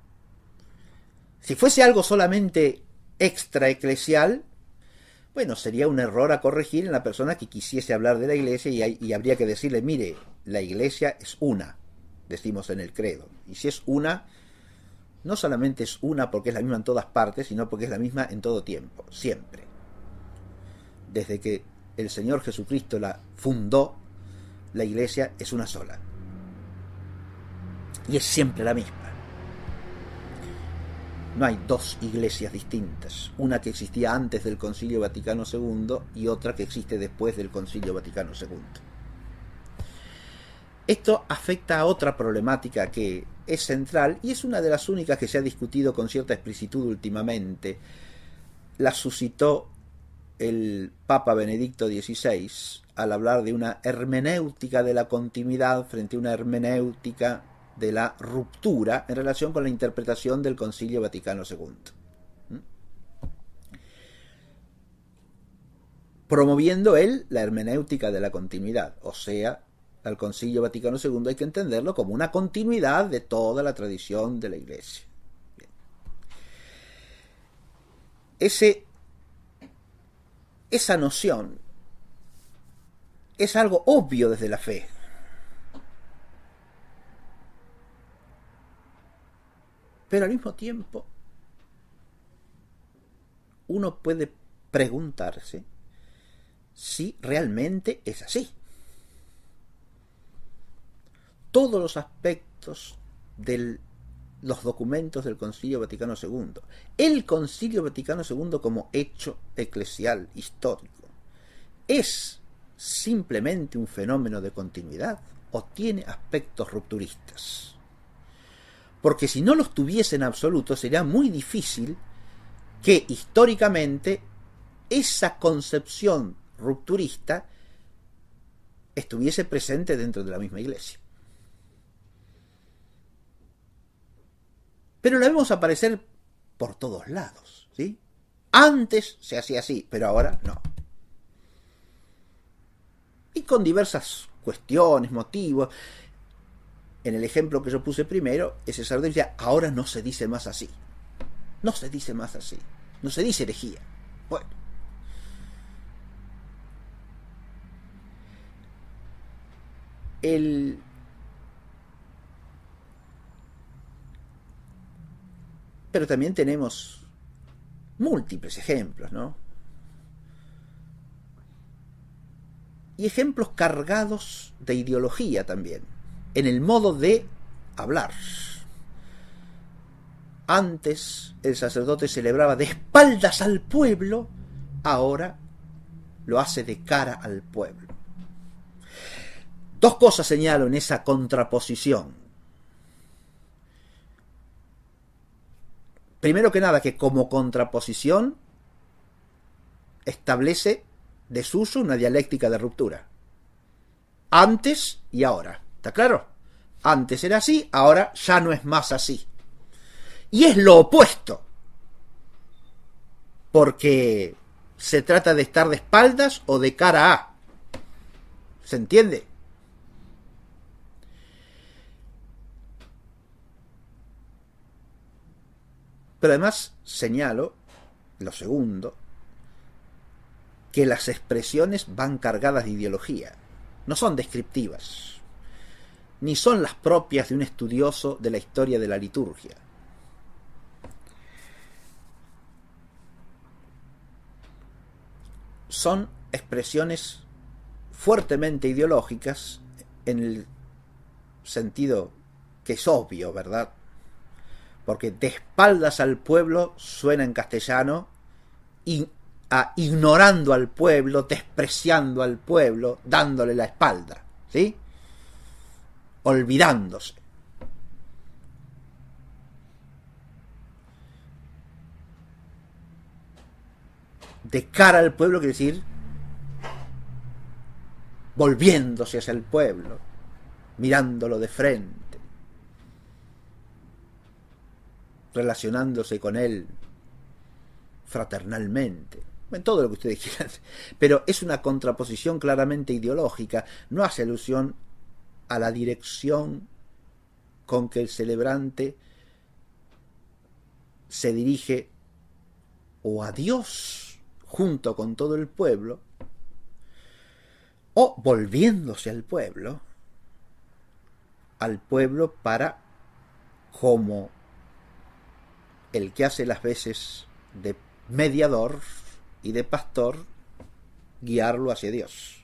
Si fuese algo solamente extraeclesial, bueno, sería un error a corregir en la persona que quisiese hablar de la iglesia y habría que decirle, mire, la iglesia es una, decimos en el credo. Y si es una, no solamente es una porque es la misma en todas partes, sino porque es la misma en todo tiempo, siempre. Desde que el Señor Jesucristo la fundó, la iglesia es una sola. Y es siempre la misma. No hay dos iglesias distintas, una que existía antes del Concilio Vaticano II y otra que existe después del Concilio Vaticano II. Esto afecta a otra problemática que es central y es una de las únicas que se ha discutido con cierta explicitud últimamente. La suscitó el Papa Benedicto XVI al hablar de una hermenéutica de la continuidad frente a una hermenéutica de la ruptura en relación con la interpretación del Concilio Vaticano II. Promoviendo él la hermenéutica de la continuidad, o sea, al Concilio Vaticano II hay que entenderlo como una continuidad de toda la tradición de la Iglesia. Bien. Esa noción es algo obvio desde la fe. Pero al mismo tiempo, uno puede preguntarse si realmente es así. Todos los aspectos del los documentos del Concilio Vaticano II. El Concilio Vaticano II como hecho eclesial histórico es simplemente un fenómeno de continuidad o tiene aspectos rupturistas. Porque si no los tuviese en absoluto, sería muy difícil que históricamente esa concepción rupturista estuviese presente dentro de la misma Iglesia. Pero la vemos aparecer por todos lados, ¿sí? Antes se hacía así, pero ahora no. Y con diversas cuestiones, motivos. En el ejemplo que yo puse primero, ese sacerdote decía, ahora no se dice más así. No se dice más así. No se dice herejía. Bueno. Pero también tenemos múltiples ejemplos, ¿no? Y ejemplos cargados de ideología también, en el modo de hablar. Antes el sacerdote celebraba de espaldas al pueblo, ahora lo hace de cara al pueblo. Dos cosas señalo en esa contraposición. Primero que nada, que como contraposición establece de suyo una dialéctica de ruptura. Antes y ahora. ¿Está claro? Antes era así, ahora ya no es más así. Y es lo opuesto. Porque se trata de estar de espaldas o de cara a. ¿Se entiende? Pero además señalo, lo segundo, que las expresiones van cargadas de ideología. No son descriptivas, ni son las propias de un estudioso de la historia de la liturgia. Son expresiones fuertemente ideológicas en el sentido que es obvio, ¿verdad? Porque de espaldas al pueblo suena en castellano, ignorando al pueblo, despreciando al pueblo, dándole la espalda, ¿sí? Olvidándose. De cara al pueblo quiere decir volviéndose hacia el pueblo, mirándolo de frente, relacionándose con él fraternalmente, en todo lo que ustedes quieran, pero es una contraposición claramente ideológica, no hace alusión a la dirección con que el celebrante se dirige o a Dios junto con todo el pueblo, o volviéndose al pueblo para, como el que hace las veces de mediador y de pastor, guiarlo hacia Dios.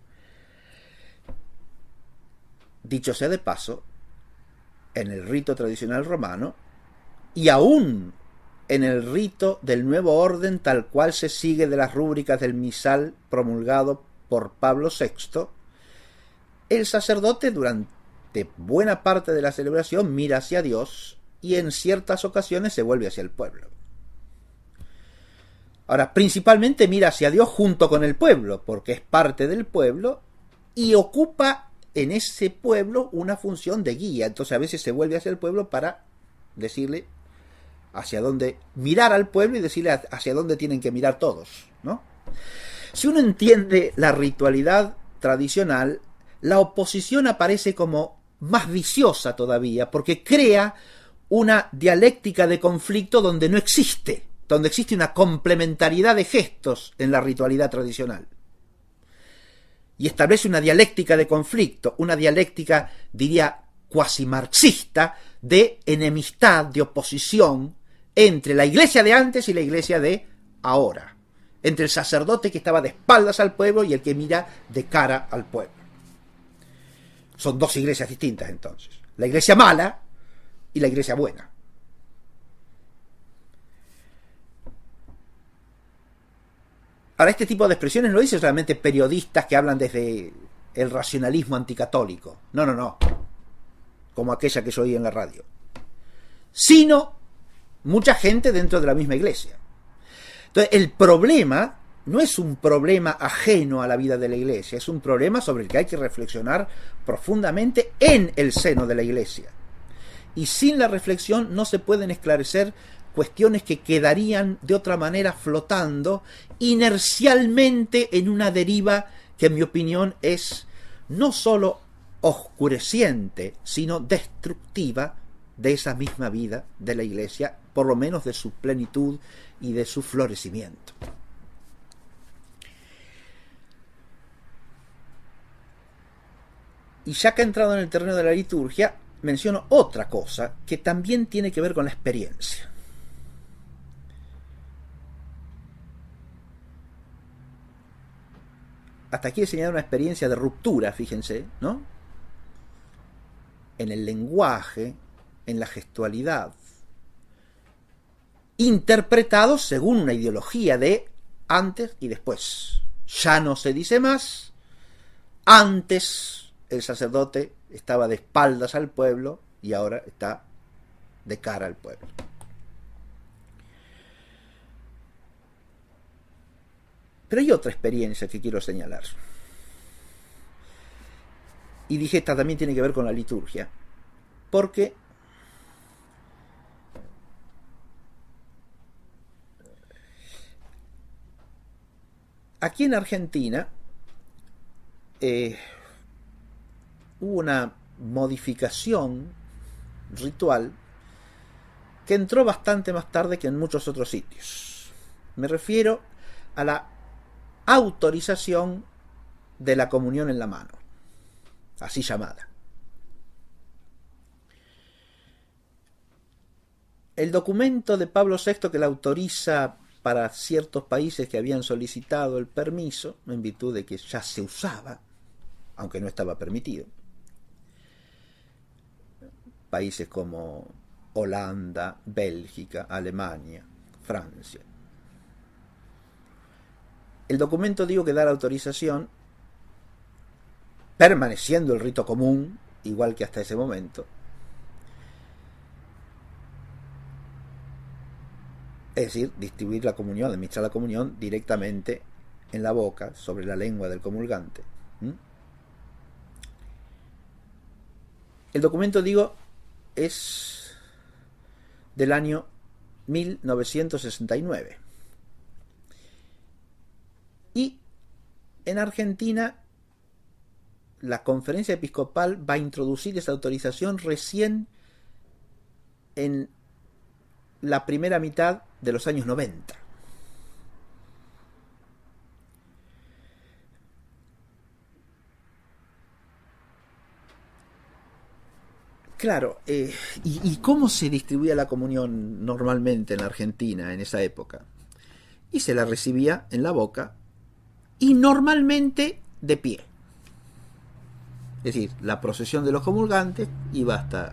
Dicho sea de paso, en el rito tradicional romano, y aún en el rito del nuevo orden tal cual se sigue de las rúbricas del misal promulgado por Pablo VI, el sacerdote durante buena parte de la celebración mira hacia Dios y en ciertas ocasiones se vuelve hacia el pueblo. Ahora, principalmente mira hacia Dios junto con el pueblo, porque es parte del pueblo y ocupa en ese pueblo una función de guía. Entonces a veces se vuelve hacia el pueblo para decirle hacia dónde, mirar al pueblo y decirle hacia dónde tienen que mirar todos, ¿no? Si uno entiende la ritualidad tradicional, la oposición aparece como más viciosa todavía, porque crea una dialéctica de conflicto donde no existe, donde existe una complementariedad de gestos en la ritualidad tradicional. Y establece una dialéctica de conflicto, una dialéctica, diría, cuasi marxista, de enemistad, de oposición entre la iglesia de antes y la iglesia de ahora, entre el sacerdote que estaba de espaldas al pueblo y el que mira de cara al pueblo. Son dos iglesias distintas entonces. La iglesia mala, y la iglesia buena. Ahora, este tipo de expresiones no lo dicen solamente periodistas que hablan desde el racionalismo anticatólico. No, no, no. Como aquella que yo oí en la radio. Sino mucha gente dentro de la misma iglesia. Entonces, el problema no es un problema ajeno a la vida de la iglesia, es un problema sobre el que hay que reflexionar profundamente en el seno de la iglesia. Y sin la reflexión no se pueden esclarecer cuestiones que quedarían de otra manera flotando inercialmente en una deriva que, en mi opinión, es no sólo oscureciente, sino destructiva de esa misma vida de la iglesia, por lo menos de su plenitud y de su florecimiento. Y ya que he entrado en el terreno de la liturgia, menciono otra cosa que también tiene que ver con la experiencia. Hasta aquí he señalado una experiencia de ruptura, fíjense, ¿no? En el lenguaje, en la gestualidad, interpretados según una ideología de antes y después. Ya no se dice más, antes el sacerdote estaba de espaldas al pueblo y ahora está de cara al pueblo. Pero hay otra experiencia que quiero señalar. Y dije, esta también tiene que ver con la liturgia. Porque aquí en Argentina hubo una modificación ritual que entró bastante más tarde que en muchos otros sitios. Me refiero a la autorización de la comunión en la mano, así llamada. El documento de Pablo VI que la autoriza para ciertos países que habían solicitado el permiso, en virtud de que ya se usaba, aunque no estaba permitido, países como Holanda, Bélgica, Alemania, Francia. El documento, digo, que da la autorización, permaneciendo el rito común, igual que hasta ese momento, es decir, distribuir la comunión, administrar la comunión directamente en la boca, sobre la lengua del comulgante. El documento, digo, es del año 1969. Y en Argentina la conferencia episcopal va a introducir esa autorización recién en la primera mitad de los años 90. Claro, ¿y cómo se distribuía la comunión normalmente en Argentina en esa época? Y se la recibía en la boca y normalmente de pie. Es decir, la procesión de los comulgantes iba hasta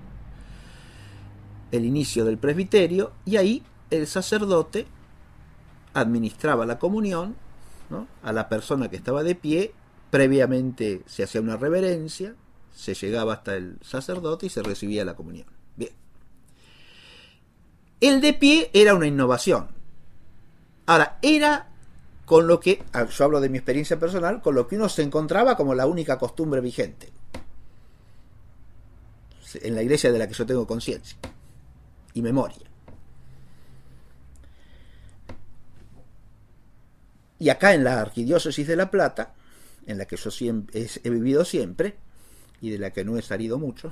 el inicio del presbiterio y ahí el sacerdote administraba la comunión, ¿no?, a la persona que estaba de pie. Previamente se hacía una reverencia, se llegaba hasta el sacerdote y se recibía la comunión. Bien. El de pie era una innovación. Ahora, era con lo que, yo hablo de mi experiencia personal, con lo que uno se encontraba como la única costumbre vigente en la iglesia de la que yo tengo conciencia y memoria. Y acá en la Arquidiócesis de La Plata, en la que yo he vivido siempre y de la que no he salido mucho,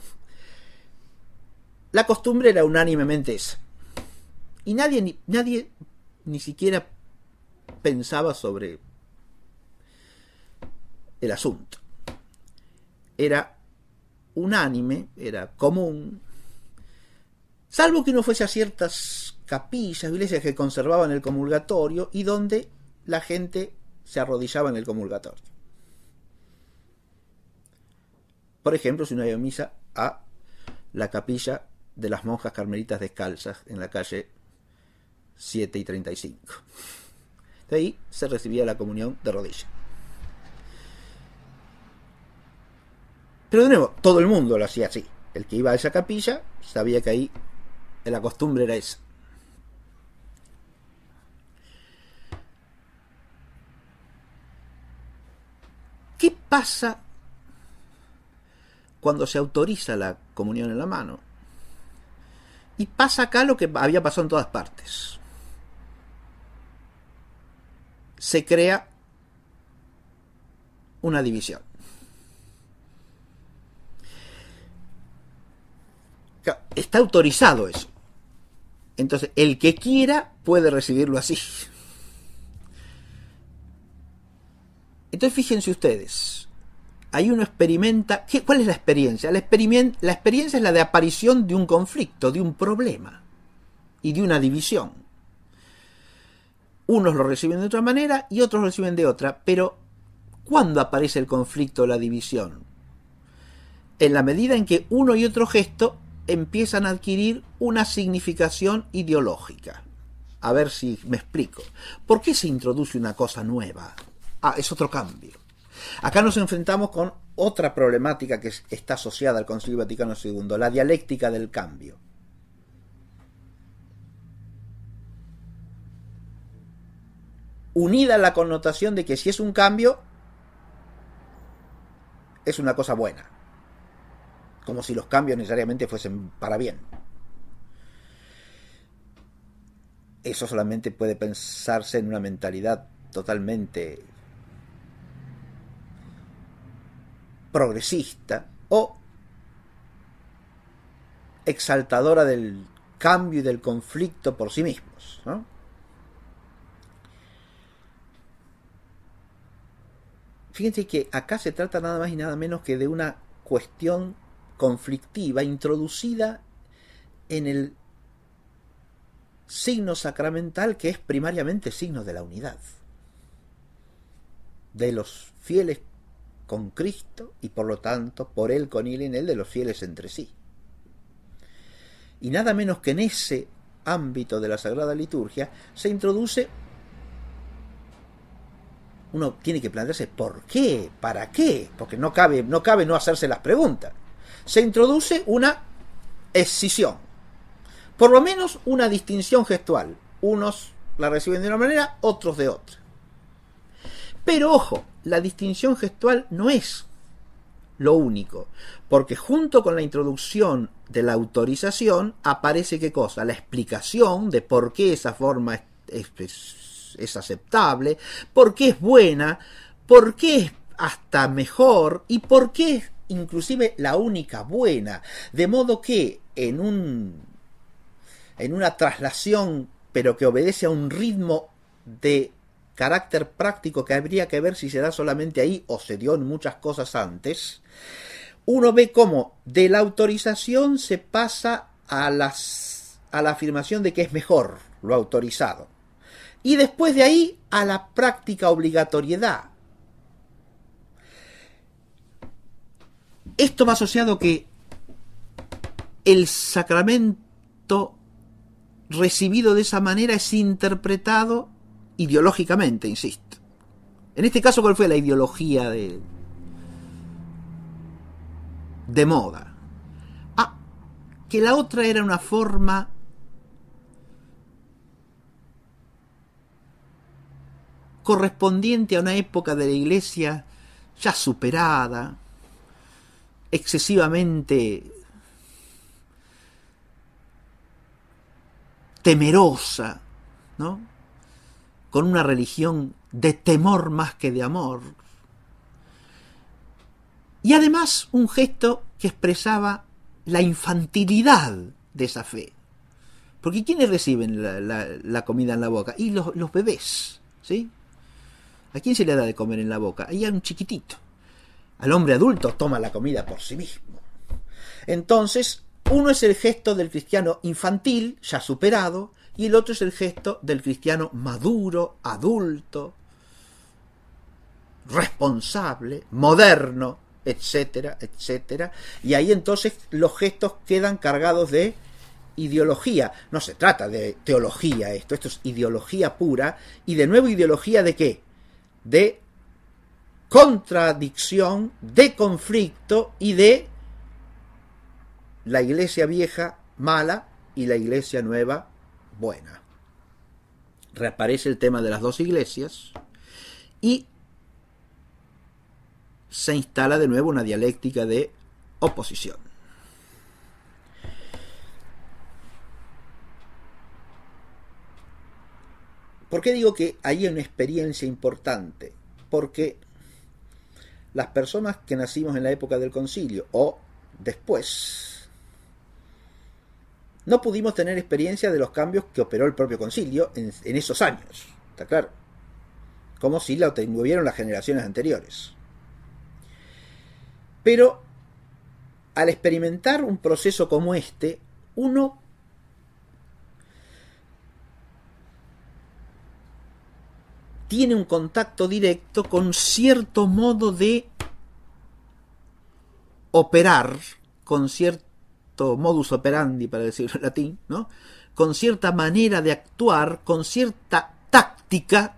la costumbre era unánimemente esa. Y nadie ni siquiera pensaba sobre el asunto. Era unánime, era común, salvo que uno fuese a ciertas capillas, iglesias que conservaban el comulgatorio y donde la gente se arrodillaba en el comulgatorio. Por ejemplo, si uno iba a misa a la capilla de las monjas carmelitas descalzas en la calle 7 y 35. De ahí se recibía la comunión de rodillas. Pero de nuevo, todo el mundo lo hacía así. El que iba a esa capilla sabía que ahí la costumbre era esa. ¿Qué pasa cuando se autoriza la comunión en la mano? Y pasa acá lo que había pasado en todas partes. Se crea una división. Está autorizado eso. Entonces, el que quiera puede recibirlo así. Entonces, fíjense ustedes. Ahí uno experimenta... ¿Cuál es la experiencia? La experiencia es la de aparición de un conflicto, de un problema y de una división. Unos lo reciben de otra manera y otros lo reciben de otra. Pero, ¿cuándo aparece el conflicto o la división? En la medida en que uno y otro gesto empiezan a adquirir una significación ideológica. A ver si me explico. ¿Por qué se introduce una cosa nueva? Es otro cambio. Acá nos enfrentamos con otra problemática que está asociada al Concilio Vaticano II, la dialéctica del cambio. Unida a la connotación de que si es un cambio, es una cosa buena. Como si los cambios necesariamente fuesen para bien. Eso solamente puede pensarse en una mentalidad totalmente progresista o exaltadora del cambio y del conflicto por sí mismos, ¿no? Fíjense que acá se trata nada más y nada menos que de una cuestión conflictiva introducida en el signo sacramental, que es primariamente signo de la unidad de los fieles con Cristo y por lo tanto por él, con él y en él, de los fieles entre sí. Y nada menos que en ese ámbito de la Sagrada Liturgia se introduce, uno tiene que plantearse ¿por qué? ¿Para qué? Porque no cabe no hacerse las preguntas. Se introduce una escisión, por lo menos una distinción gestual. Unos la reciben de una manera, otros de otra. Pero ojo, la distinción gestual no es lo único, porque junto con la introducción de la autorización aparece ¿qué cosa? La explicación de por qué esa forma es aceptable, por qué es buena, por qué es hasta mejor y por qué es inclusive la única buena. De modo que en una traslación, pero que obedece a un ritmo de carácter práctico que habría que ver si se da solamente ahí o se dio en muchas cosas antes, uno ve cómo de la autorización se pasa a la afirmación de que es mejor lo autorizado. Y después de ahí a la práctica obligatoriedad. Esto va asociado que el sacramento recibido de esa manera es interpretado ideológicamente, insisto. En este caso, ¿cuál fue la ideología de moda? Que la otra era una forma correspondiente a una época de la Iglesia ya superada, excesivamente temerosa, ¿no? Con una religión de temor más que de amor. Y además un gesto que expresaba la infantilidad de esa fe. Porque ¿quiénes reciben la comida en la boca? Y los bebés, ¿sí? ¿A quién se le da de comer en la boca? Ahí a un chiquitito. Al hombre adulto toma la comida por sí mismo. Entonces, uno es el gesto del cristiano infantil, ya superado, y el otro es el gesto del cristiano maduro, adulto, responsable, moderno, etcétera, etcétera. Y ahí entonces los gestos quedan cargados de ideología. No se trata de teología esto es ideología pura. Y de nuevo, ideología ¿de qué? De contradicción, de conflicto y de la iglesia vieja mala y la iglesia nueva buena. Reaparece el tema de las dos iglesias y se instala de nuevo una dialéctica de oposición. ¿Por qué digo que hay una experiencia importante? Porque las personas que nacimos en la época del concilio o después no pudimos tener experiencia de los cambios que operó el propio concilio en esos años, ¿está claro? Como si la tuvieron las generaciones anteriores. Pero al experimentar un proceso como este, uno tiene un contacto directo con cierto modo de operar, con cierto modus operandi, para decirlo en latín, ¿no? Con cierta manera de actuar, con cierta táctica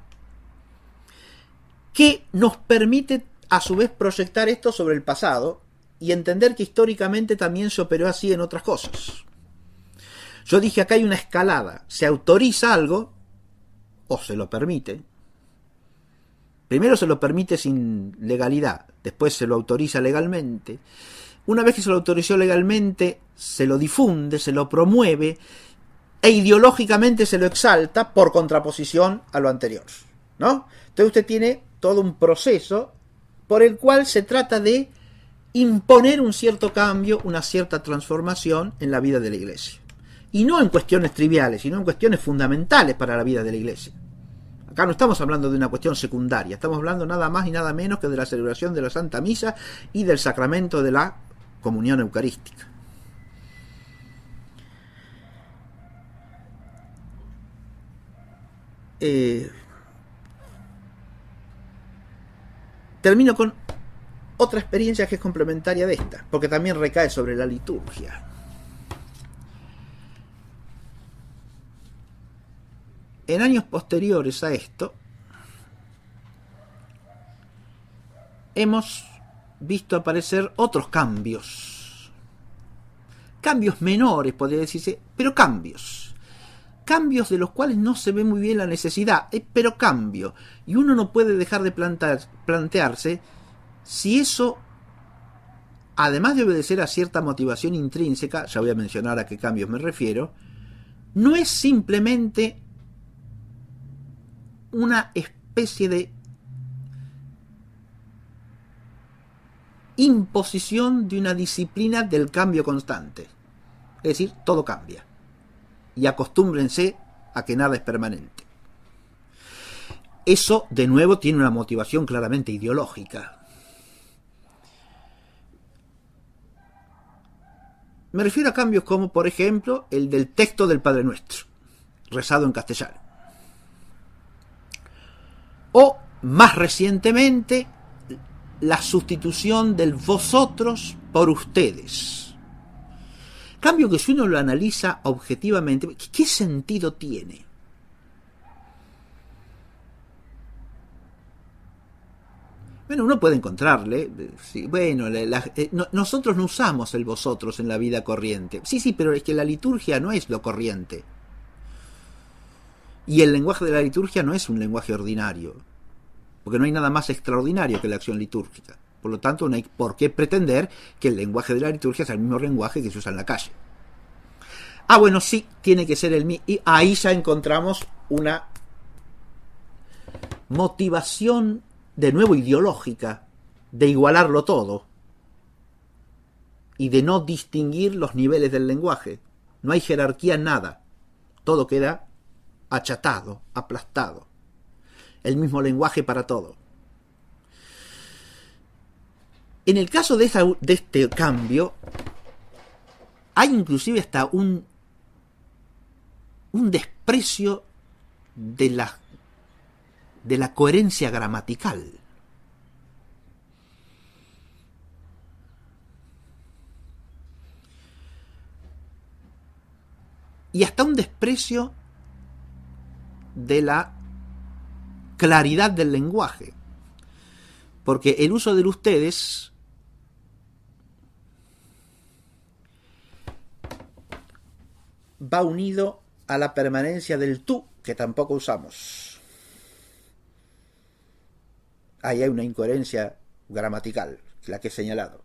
que nos permite a su vez proyectar esto sobre el pasado y entender que históricamente también se operó así en otras cosas. Yo dije, acá hay una escalada, se autoriza algo o se lo permite. Primero se lo permite sin legalidad, después se lo autoriza legalmente. Una vez que se lo autorizó legalmente, se lo difunde, se lo promueve e ideológicamente se lo exalta por contraposición a lo anterior, ¿no? Entonces usted tiene todo un proceso por el cual se trata de imponer un cierto cambio, una cierta transformación en la vida de la Iglesia. Y no en cuestiones triviales, sino en cuestiones fundamentales para la vida de la Iglesia. Acá no estamos hablando de una cuestión secundaria, estamos hablando nada más y nada menos que de la celebración de la Santa Misa y del sacramento de la comunión eucarística. Termino con otra experiencia que es complementaria de esta, porque también recae sobre la liturgia. En años posteriores a esto, hemos visto aparecer otros cambios. Cambios menores, podría decirse, pero cambios. Cambios de los cuales no se ve muy bien la necesidad, pero cambio. Y uno no puede dejar de plantearse si eso, además de obedecer a cierta motivación intrínseca, ya voy a mencionar a qué cambios me refiero, no es simplemente una especie de imposición de una disciplina del cambio constante. Es decir, todo cambia. Y acostúmbrense a que nada es permanente. Eso, de nuevo, tiene una motivación claramente ideológica. Me refiero a cambios como, por ejemplo, el del texto del Padre Nuestro, rezado en castellano. O, más recientemente, la sustitución del vosotros por ustedes. Cambio que si uno lo analiza objetivamente, ¿qué sentido tiene? Bueno, uno puede encontrarle, sí, bueno, nosotros no usamos el vosotros en la vida corriente. Sí, pero es que la liturgia no es lo corriente. Y el lenguaje de la liturgia no es un lenguaje ordinario, porque no hay nada más extraordinario que la acción litúrgica. Por lo tanto, no hay por qué pretender que el lenguaje de la liturgia sea el mismo lenguaje que se usa en la calle. Ah, bueno, sí, tiene que ser el mismo. Y ahí ya encontramos una motivación, de nuevo ideológica, de igualarlo todo y de no distinguir los niveles del lenguaje. No hay jerarquía en nada. Todo queda achatado, aplastado. El mismo lenguaje para todo. En el caso de este cambio, hay inclusive hasta un desprecio de la coherencia gramatical. y hasta un desprecio de la claridad del lenguaje, porque el uso del ustedes va unido a la permanencia del tú, que tampoco usamos. Ahí hay una incoherencia gramatical, la que he señalado.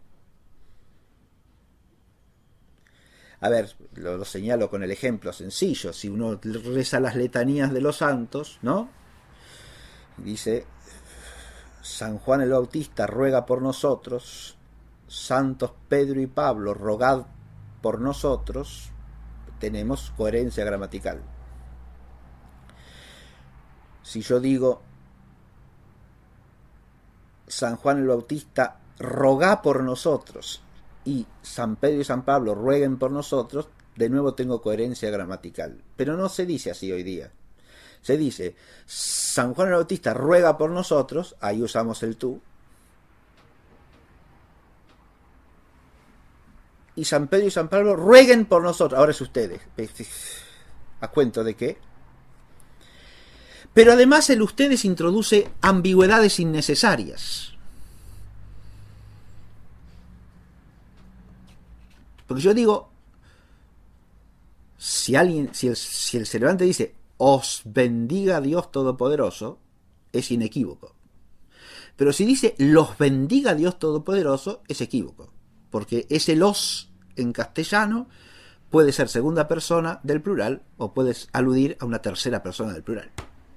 A ver, lo señalo con el ejemplo sencillo. Si uno reza las letanías de los santos, ¿no? Dice: San Juan el Bautista ruega por nosotros, santos Pedro y Pablo, rogad por nosotros. Tenemos coherencia gramatical. Si yo digo: San Juan el Bautista roga por nosotros, y San Pedro y San Pablo rueguen por nosotros, de nuevo tengo coherencia gramatical. Pero no se dice así hoy día. Se dice: San Juan el Bautista ruega por nosotros, ahí usamos el tú, y San Pedro y San Pablo rueguen por nosotros, ahora es ustedes. ¿A cuento de qué? Pero además el ustedes introduce ambigüedades innecesarias. Porque yo digo, si el celebrante dice os bendiga Dios Todopoderoso, es inequívoco. Pero si dice los bendiga Dios Todopoderoso, es equívoco. Porque ese los en castellano puede ser segunda persona del plural o puedes aludir a una tercera persona del plural.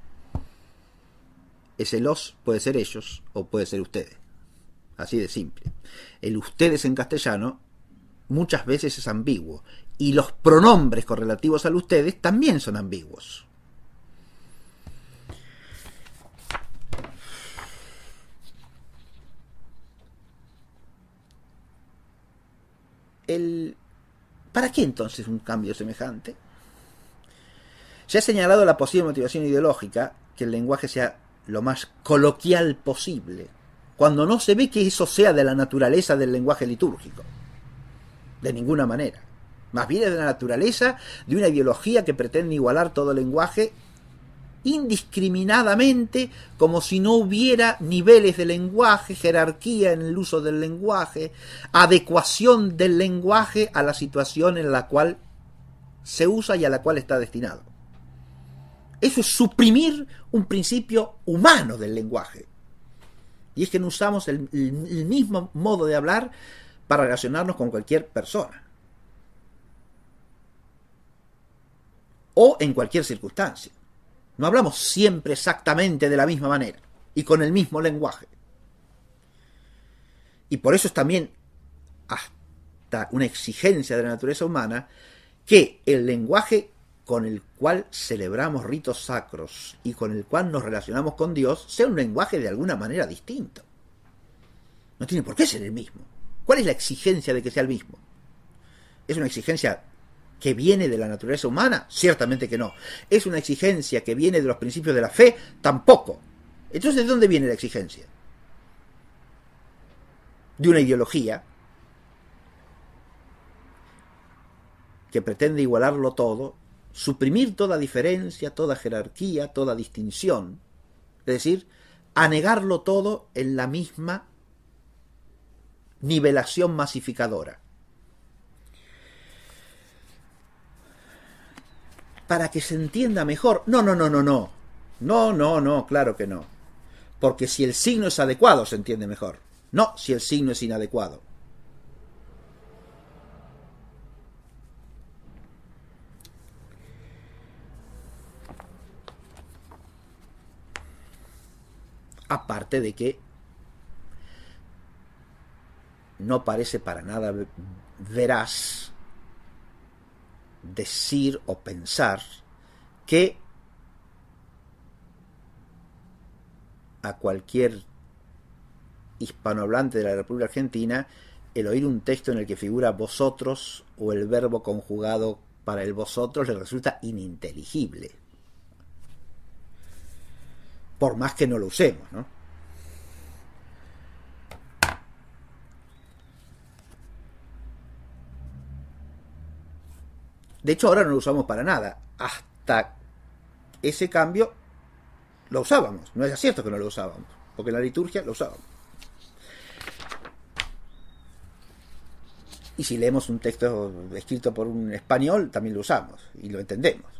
Ese los puede ser ellos o puede ser ustedes. Así de simple. El ustedes en castellano muchas veces es ambiguo, y los pronombres correlativos al ustedes también son ambiguos. ¿Para qué entonces un cambio semejante? Se ha señalado la posible motivación ideológica, que el lenguaje sea lo más coloquial posible, cuando no se ve que eso sea de la naturaleza del lenguaje litúrgico. De ninguna manera. Más bien es de la naturaleza de una ideología que pretende igualar todo lenguaje indiscriminadamente, como si no hubiera niveles de lenguaje, jerarquía en el uso del lenguaje, adecuación del lenguaje a la situación en la cual se usa y a la cual está destinado. Eso es suprimir un principio humano del lenguaje. Y es que no usamos el mismo modo de hablar para relacionarnos con cualquier persona. O en cualquier circunstancia. No hablamos siempre exactamente de la misma manera y con el mismo lenguaje. Y por eso es también hasta una exigencia de la naturaleza humana que el lenguaje con el cual celebramos ritos sacros y con el cual nos relacionamos con Dios sea un lenguaje de alguna manera distinto. No tiene por qué ser el mismo. ¿Cuál es la exigencia de que sea el mismo? ¿Es una exigencia que viene de la naturaleza humana? Ciertamente que no. ¿Es una exigencia que viene de los principios de la fe? Tampoco. Entonces, ¿de dónde viene la exigencia? De una ideología que pretende igualarlo todo, suprimir toda diferencia, toda jerarquía, toda distinción, es decir, anegarlo todo en la misma nivelación masificadora. Para que se entienda mejor. No, claro que no. Porque si el signo es adecuado, se entiende mejor. No si el signo es inadecuado. Aparte de que no parece para nada veraz decir o pensar que a cualquier hispanohablante de la República Argentina el oír un texto en el que figura vosotros o el verbo conjugado para el vosotros le resulta ininteligible, por más que no lo usemos, ¿no? De hecho, ahora no lo usamos para nada. Hasta ese cambio lo usábamos. No es cierto que no lo usábamos, porque en la liturgia lo usábamos. Y si leemos un texto escrito por un español, también lo usamos y lo entendemos.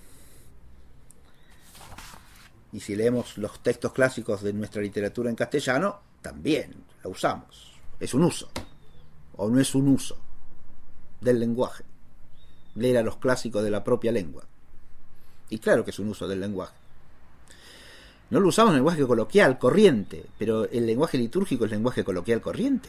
Y si leemos los textos clásicos de nuestra literatura en castellano, también lo usamos. Es un uso, o no es un uso, del lenguaje. Leer a los clásicos de la propia lengua. Y claro que es un uso del lenguaje. No lo usamos en el lenguaje coloquial, corriente, pero el lenguaje litúrgico es lenguaje coloquial corriente.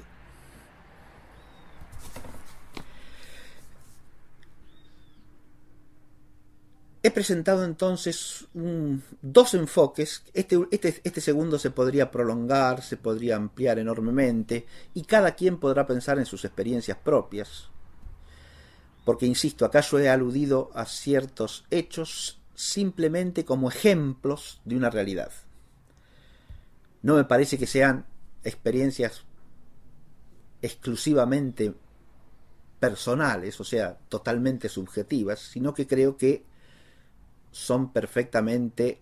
He presentado entonces dos enfoques. Este segundo se podría prolongar, se podría ampliar enormemente, y cada quien podrá pensar en sus experiencias propias. Porque, insisto, acá yo he aludido a ciertos hechos simplemente como ejemplos de una realidad. No me parece que sean experiencias exclusivamente personales, o sea, totalmente subjetivas, sino que creo que son perfectamente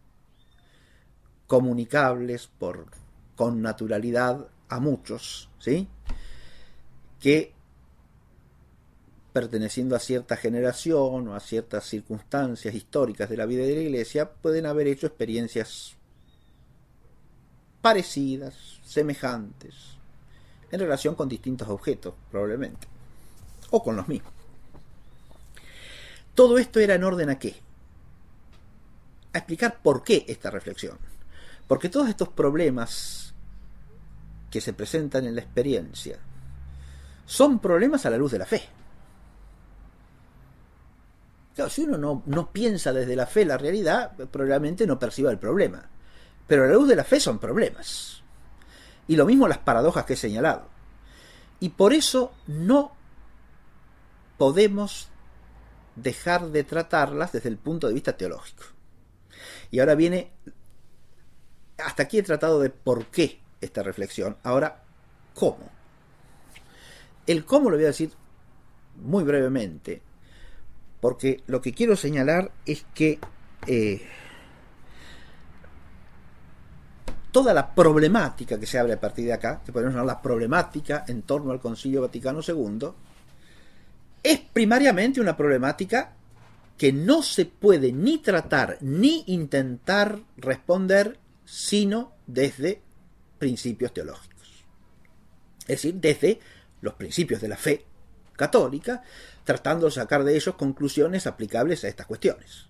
comunicables con naturalidad a muchos, ¿sí? Que perteneciendo a cierta generación o a ciertas circunstancias históricas de la vida de la Iglesia, pueden haber hecho experiencias parecidas, semejantes, en relación con distintos objetos, probablemente, o con los mismos. Todo esto era en orden ¿a qué? A explicar por qué esta reflexión. Porque todos estos problemas que se presentan en la experiencia son problemas a la luz de la fe. Claro, si uno no piensa desde la fe la realidad, probablemente no perciba el problema. Pero a la luz de la fe son problemas. Y lo mismo las paradojas que he señalado. Y por eso no podemos dejar de tratarlas desde el punto de vista teológico. Y ahora viene, hasta aquí he tratado de por qué esta reflexión. Ahora, ¿cómo? El cómo lo voy a decir muy brevemente, porque lo que quiero señalar es que toda la problemática que se abre a partir de acá, que podemos llamar la problemática en torno al Concilio Vaticano II, es primariamente una problemática que no se puede ni tratar ni intentar responder sino desde principios teológicos. Es decir, desde los principios de la fe católica, tratando de sacar de ellos conclusiones aplicables a estas cuestiones.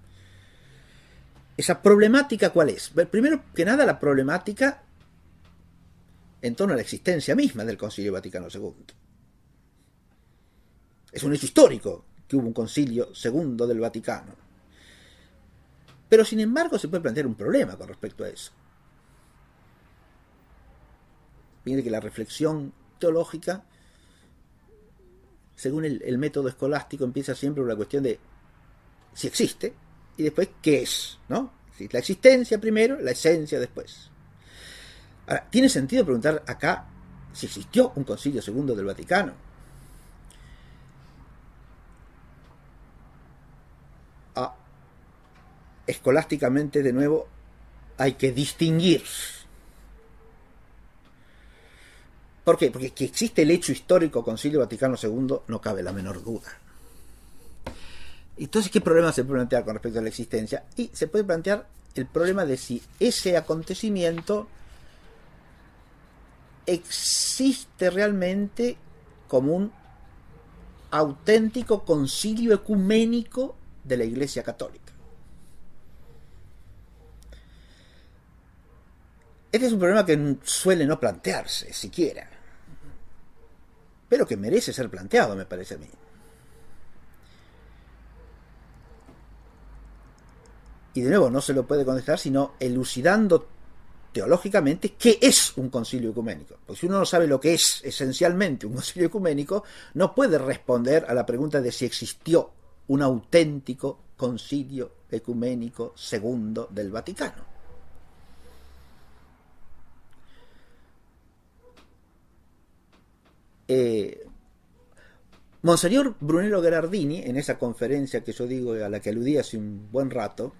¿Esa problemática cuál es? Primero que nada, la problemática en torno a la existencia misma del Concilio Vaticano II. Es un hecho histórico que hubo un concilio segundo del Vaticano. Pero sin embargo se puede plantear un problema con respecto a eso. Fíjense que la reflexión teológica, según el método escolástico, empieza siempre por la cuestión de si existe y después qué es, ¿no? La existencia primero, la esencia después. Ahora, ¿tiene sentido preguntar acá si existió un concilio segundo del Vaticano? Escolásticamente, de nuevo, hay que distinguir. ¿Por qué? Porque que existe el hecho histórico Concilio Vaticano II no cabe la menor duda. Entonces, ¿qué problema se puede plantear con respecto a la existencia? Y se puede plantear el problema de si ese acontecimiento existe realmente como un auténtico concilio ecuménico de la Iglesia Católica. Este es un problema que suele no plantearse siquiera, pero que merece ser planteado, me parece a mí. Y de nuevo, no se lo puede contestar sino elucidando teológicamente qué es un concilio ecuménico. Porque si uno no sabe lo que es esencialmente un concilio ecuménico, no puede responder a la pregunta de si existió un auténtico concilio ecuménico segundo del Vaticano. Monseñor Brunello Gherardini, en esa conferencia que yo digo, a la que aludí hace un buen rato,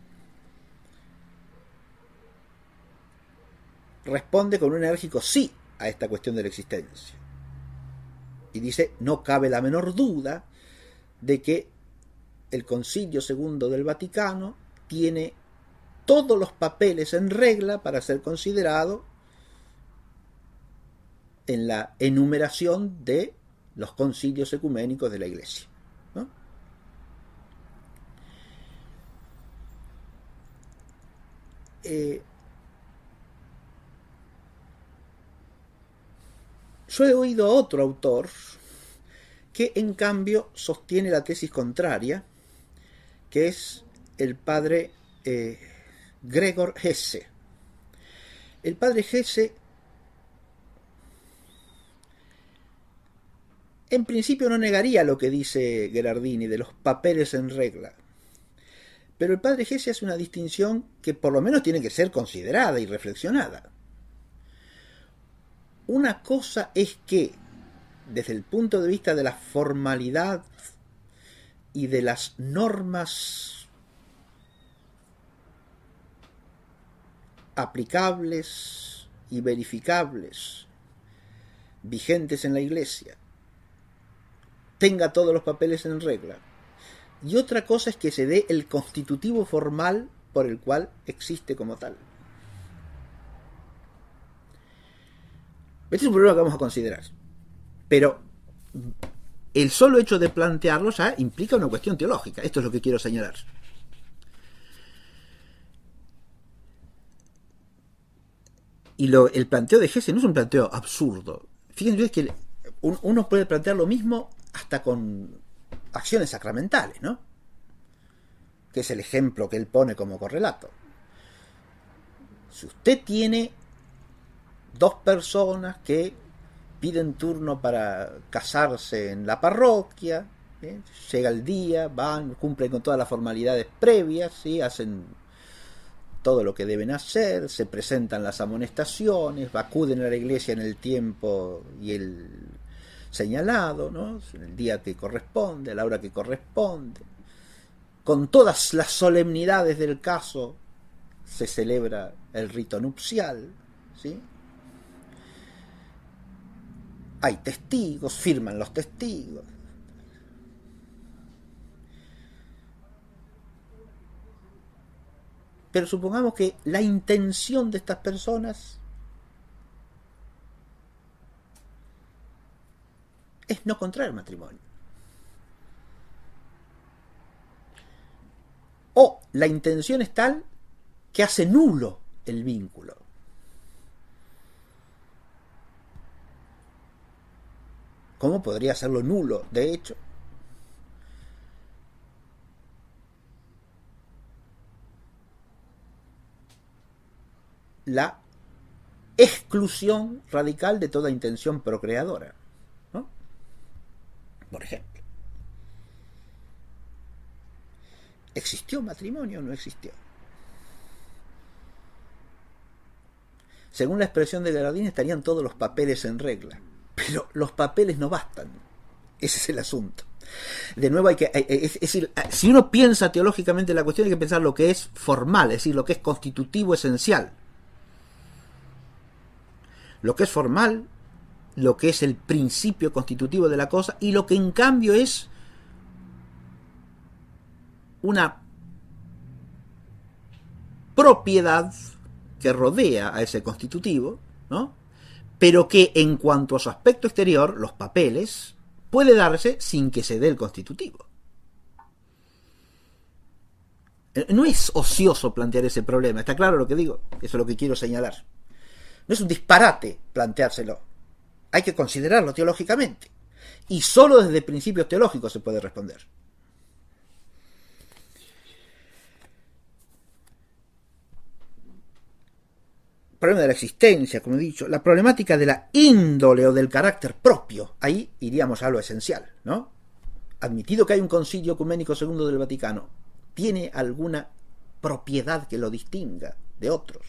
responde con un enérgico sí a esta cuestión de la existencia. Y dice, no cabe la menor duda de que el Concilio II del Vaticano tiene todos los papeles en regla para ser considerado en la enumeración de los concilios ecuménicos de la Iglesia, ¿no? Yo he oído a otro autor que en cambio sostiene la tesis contraria, que es el padre Gregor Hesse. El padre Hesse en principio no negaría lo que dice Gherardini de los papeles en regla, pero el padre Hesse hace una distinción que por lo menos tiene que ser considerada y reflexionada. Una cosa es que, desde el punto de vista de la formalidad y de las normas aplicables y verificables vigentes en la Iglesia, tenga todos los papeles en regla, y otra cosa es que se dé el constitutivo formal por el cual existe como tal. Este es un problema que vamos a considerar, pero el solo hecho de plantearlo ya implica una cuestión teológica. Esto es lo que quiero señalar. Y el planteo de Hesse no es un planteo absurdo. Fíjense ustedes que uno puede plantear lo mismo hasta con acciones sacramentales, ¿no? Que es el ejemplo que él pone como correlato. Si usted tiene dos personas que piden turno para casarse en la parroquia, llega el día, van, cumplen con todas las formalidades previas, ¿sí? Hacen todo lo que deben hacer, se presentan las amonestaciones, acuden a la iglesia en el tiempo y el señalado, ¿no? En el día que corresponde, a la hora que corresponde, con todas las solemnidades del caso se celebra el rito nupcial, ¿sí? Hay testigos, firman los testigos. Pero supongamos que la intención de estas personas es no contraer matrimonio. O la intención es tal que hace nulo el vínculo. ¿Cómo podría hacerlo nulo? De hecho, la exclusión radical de toda intención procreadora, ¿no? Por ejemplo, ¿existió matrimonio o no existió? Según la expresión de Gherardini, estarían todos los papeles en regla. Pero los papeles no bastan. Ese es el asunto. De nuevo, es decir, si uno piensa teológicamente la cuestión, hay que pensar lo que es formal, es decir, lo que es constitutivo esencial. Lo que es formal, lo que es el principio constitutivo de la cosa, y lo que en cambio es una propiedad que rodea a ese constitutivo, ¿no? Pero que en cuanto a su aspecto exterior, los papeles, puede darse sin que se dé el constitutivo. No es ocioso plantear ese problema, ¿está claro lo que digo? Eso es lo que quiero señalar. No es un disparate planteárselo. Hay que considerarlo teológicamente. Y solo desde principios teológicos se puede responder. Problema de la existencia, como he dicho, la problemática de la índole o del carácter propio, ahí iríamos a lo esencial, ¿no? Admitido que hay un concilio ecuménico segundo del Vaticano, ¿tiene alguna propiedad que lo distinga de otros?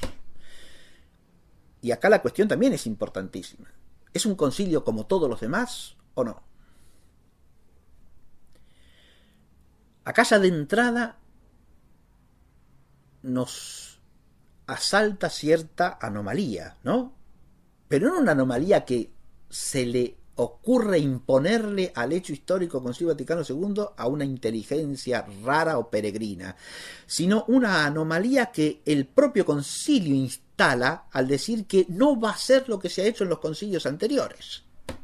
Y acá la cuestión también es importantísima. ¿Es un concilio como todos los demás o no? Acá ya de entrada nos asalta cierta anomalía, ¿no? Pero no una anomalía que se le ocurre imponerle al hecho histórico Concilio Vaticano II a una inteligencia rara o peregrina, sino una anomalía que el propio concilio instala al decir que no va a ser lo que se ha hecho en los concilios anteriores.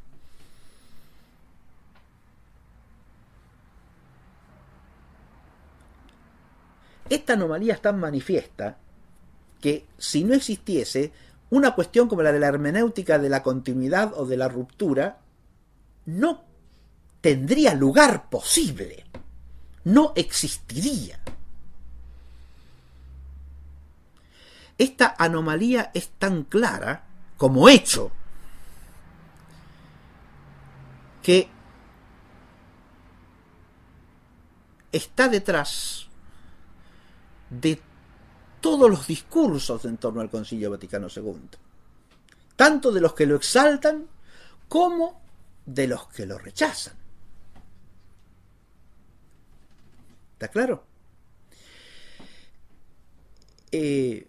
Esta anomalía es tan manifiesta que si no existiese una cuestión como la de la hermenéutica de la continuidad o de la ruptura, no tendría lugar posible, no existiría. Esta anomalía es tan clara como hecho que está detrás de todos los discursos en torno al Concilio Vaticano II, tanto de los que lo exaltan como de los que lo rechazan. ¿Está claro? Es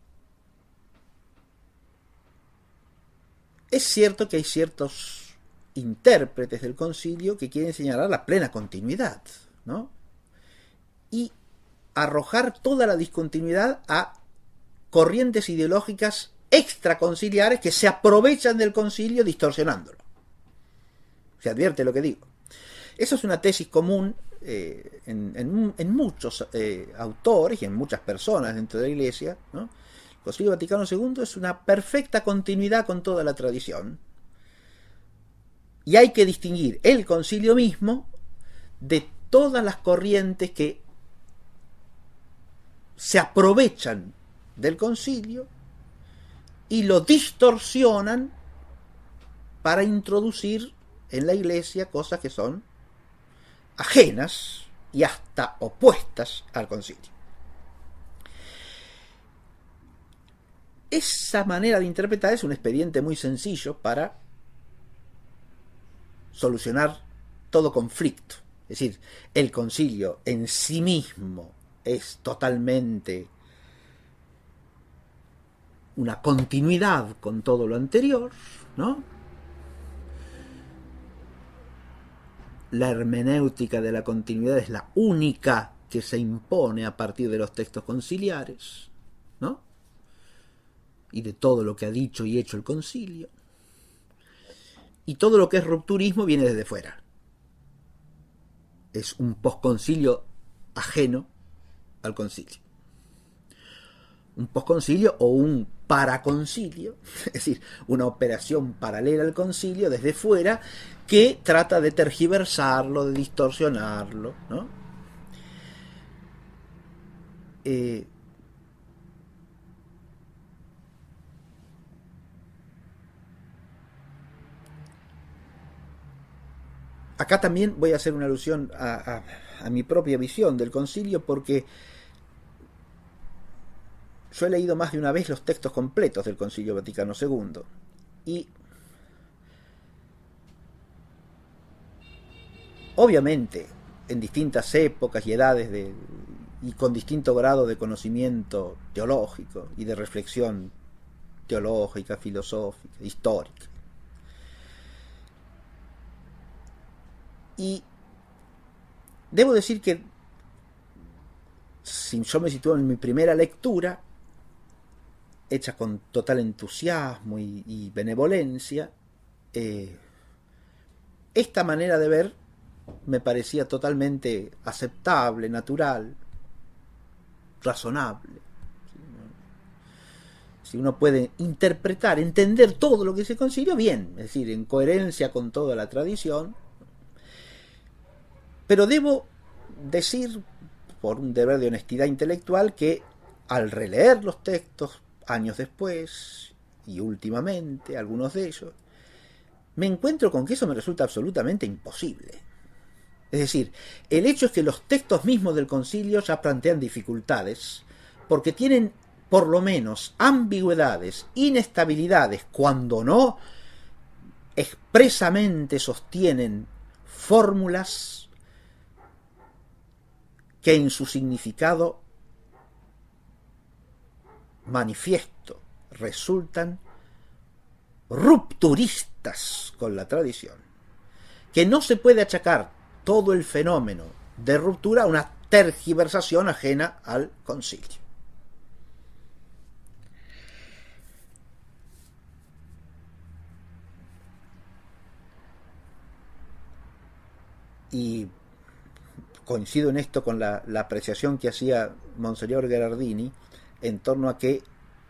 cierto que hay ciertos intérpretes del concilio que quieren señalar la plena continuidad, ¿no? Y arrojar toda la discontinuidad a corrientes ideológicas extraconciliares que se aprovechan del concilio distorsionándolo. Se advierte lo que digo. Eso es una tesis común en muchos autores y en muchas personas dentro de la Iglesia, ¿no? El Concilio Vaticano II es una perfecta continuidad con toda la tradición. Y hay que distinguir el concilio mismo de todas las corrientes que se aprovechan del concilio y lo distorsionan para introducir en la Iglesia cosas que son ajenas y hasta opuestas al concilio. Esa manera de interpretar es un expediente muy sencillo para solucionar todo conflicto. Es decir, el concilio en sí mismo es totalmente una continuidad con todo lo anterior, ¿no? La hermenéutica de la continuidad es la única que se impone a partir de los textos conciliares, ¿no? Y de todo lo que ha dicho y hecho el concilio. Y todo lo que es rupturismo viene desde fuera. Es un posconcilio ajeno al concilio. Un posconcilio o un paraconcilio, es decir, una operación paralela al concilio desde fuera que trata de tergiversarlo, de distorsionarlo, ¿no? Acá también voy a hacer una alusión a mi propia visión del concilio, porque yo he leído más de una vez los textos completos del Concilio Vaticano II y obviamente en distintas épocas y edades y con distinto grado de conocimiento teológico y de reflexión teológica, filosófica, histórica. Y debo decir que si yo me sitúo en mi primera lectura, hecha con total entusiasmo y benevolencia, esta manera de ver me parecía totalmente aceptable, natural, razonable. Si uno puede interpretar, entender todo lo que se concilio, bien, es decir, en coherencia con toda la tradición. Pero debo decir, por un deber de honestidad intelectual, que al releer los textos años después y últimamente, algunos de ellos, me encuentro con que eso me resulta absolutamente imposible. Es decir, el hecho es que los textos mismos del concilio ya plantean dificultades, porque tienen por lo menos ambigüedades, inestabilidades, cuando no expresamente sostienen fórmulas que en su significado manifiesto resultan rupturistas con la tradición, que no se puede achacar todo el fenómeno de ruptura a una tergiversación ajena al concilio. Y coincido en esto con la apreciación que hacía Monseñor Gherardini en torno a que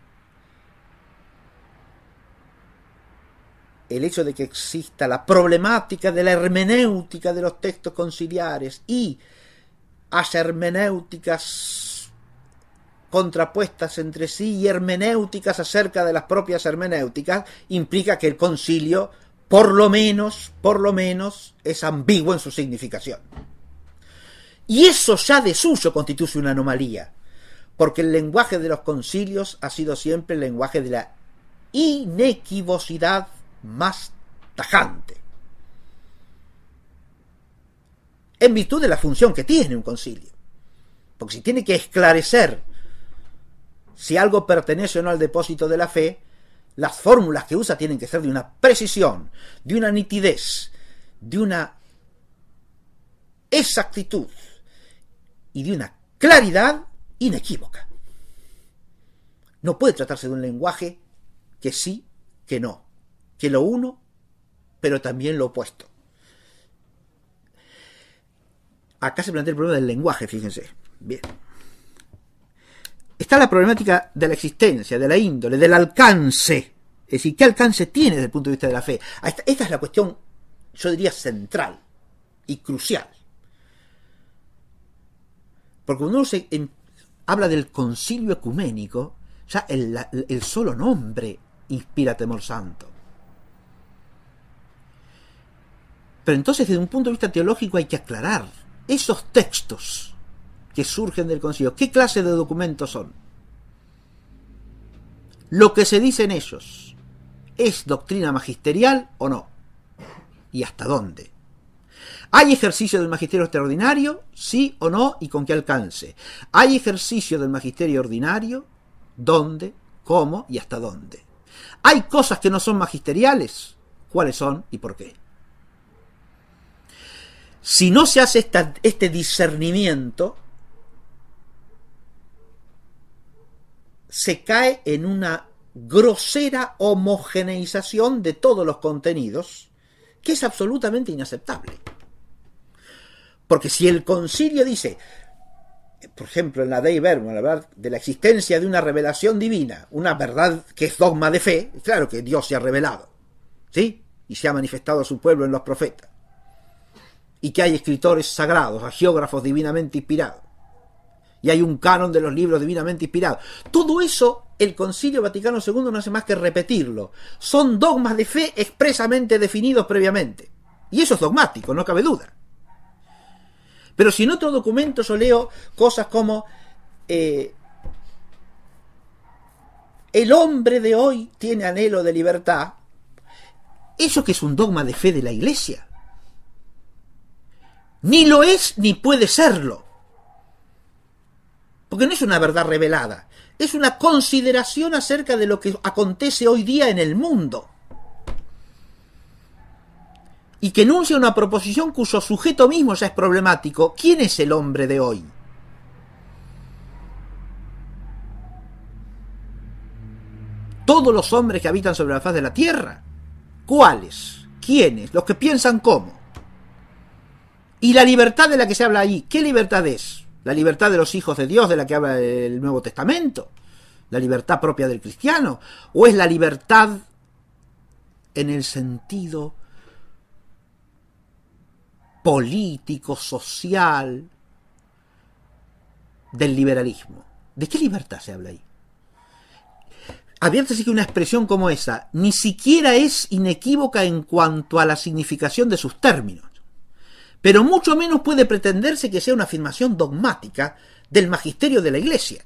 el hecho de que exista la problemática de la hermenéutica de los textos conciliares y haya hermenéuticas contrapuestas entre sí y hermenéuticas acerca de las propias hermenéuticas implica que el concilio por lo menos es ambiguo en su significación. Y eso ya de suyo constituye una anomalía, porque el lenguaje de los concilios ha sido siempre el lenguaje de la inequivocidad más tajante, en virtud de la función que tiene un concilio. Porque si tiene que esclarecer si algo pertenece o no al depósito de la fe, las fórmulas que usa tienen que ser de una precisión, de una nitidez, de una exactitud y de una claridad inequívoca. No puede tratarse de un lenguaje que sí, que no, que lo uno, pero también lo opuesto. Acá se plantea el problema del lenguaje, fíjense. Bien. Está la problemática de la existencia, de la índole, del alcance. Es decir, ¿qué alcance tiene desde el punto de vista de la fe? Esta es la cuestión, yo diría, central y crucial. Porque cuando uno habla del concilio ecuménico, ya el solo nombre inspira temor santo. Pero entonces, desde un punto de vista teológico, hay que aclarar esos textos que surgen del concilio. ¿Qué clase de documentos son? Lo que se dice en ellos, ¿es doctrina magisterial o no? ¿Y hasta dónde? ¿Hay ejercicio del magisterio extraordinario? ¿Sí o no? ¿Y con qué alcance? ¿Hay ejercicio del magisterio ordinario? ¿Dónde? ¿Cómo? ¿Y hasta dónde? ¿Hay cosas que no son magisteriales? ¿Cuáles son y por qué? Si no se hace este discernimiento, se cae en una grosera homogeneización de todos los contenidos, que es absolutamente inaceptable. Porque si el concilio dice, por ejemplo en la Dei Verbum, la verdad de la existencia de una revelación divina, una verdad que es dogma de fe, claro que Dios se ha revelado, ¿sí? Y se ha manifestado a su pueblo en los profetas. Y que hay escritores sagrados, hagiógrafos divinamente inspirados. Y hay un canon de los libros divinamente inspirados. Todo eso, el Concilio Vaticano II no hace más que repetirlo. Son dogmas de fe expresamente definidos previamente. Y eso es dogmático, no cabe duda. Pero si en otro documento yo leo cosas como el hombre de hoy tiene anhelo de libertad, eso que es un dogma de fe de la Iglesia. Ni lo es ni puede serlo. Porque no es una verdad revelada, es una consideración acerca de lo que acontece hoy día en el mundo. Y que enuncia una proposición cuyo sujeto mismo ya es problemático. ¿Quién es el hombre de hoy? ¿Todos los hombres que habitan sobre la faz de la tierra? ¿Cuáles? ¿Quiénes? Los que piensan cómo. Y la libertad de la que se habla ahí, ¿qué libertad es? ¿La libertad de los hijos de Dios de la que habla el Nuevo Testamento? ¿La libertad propia del cristiano? ¿O es la libertad en el sentido político, social del liberalismo? ¿De qué libertad se habla ahí? Adviértese que una expresión como esa ni siquiera es inequívoca en cuanto a la significación de sus términos, pero mucho menos puede pretenderse que sea una afirmación dogmática del magisterio de la Iglesia.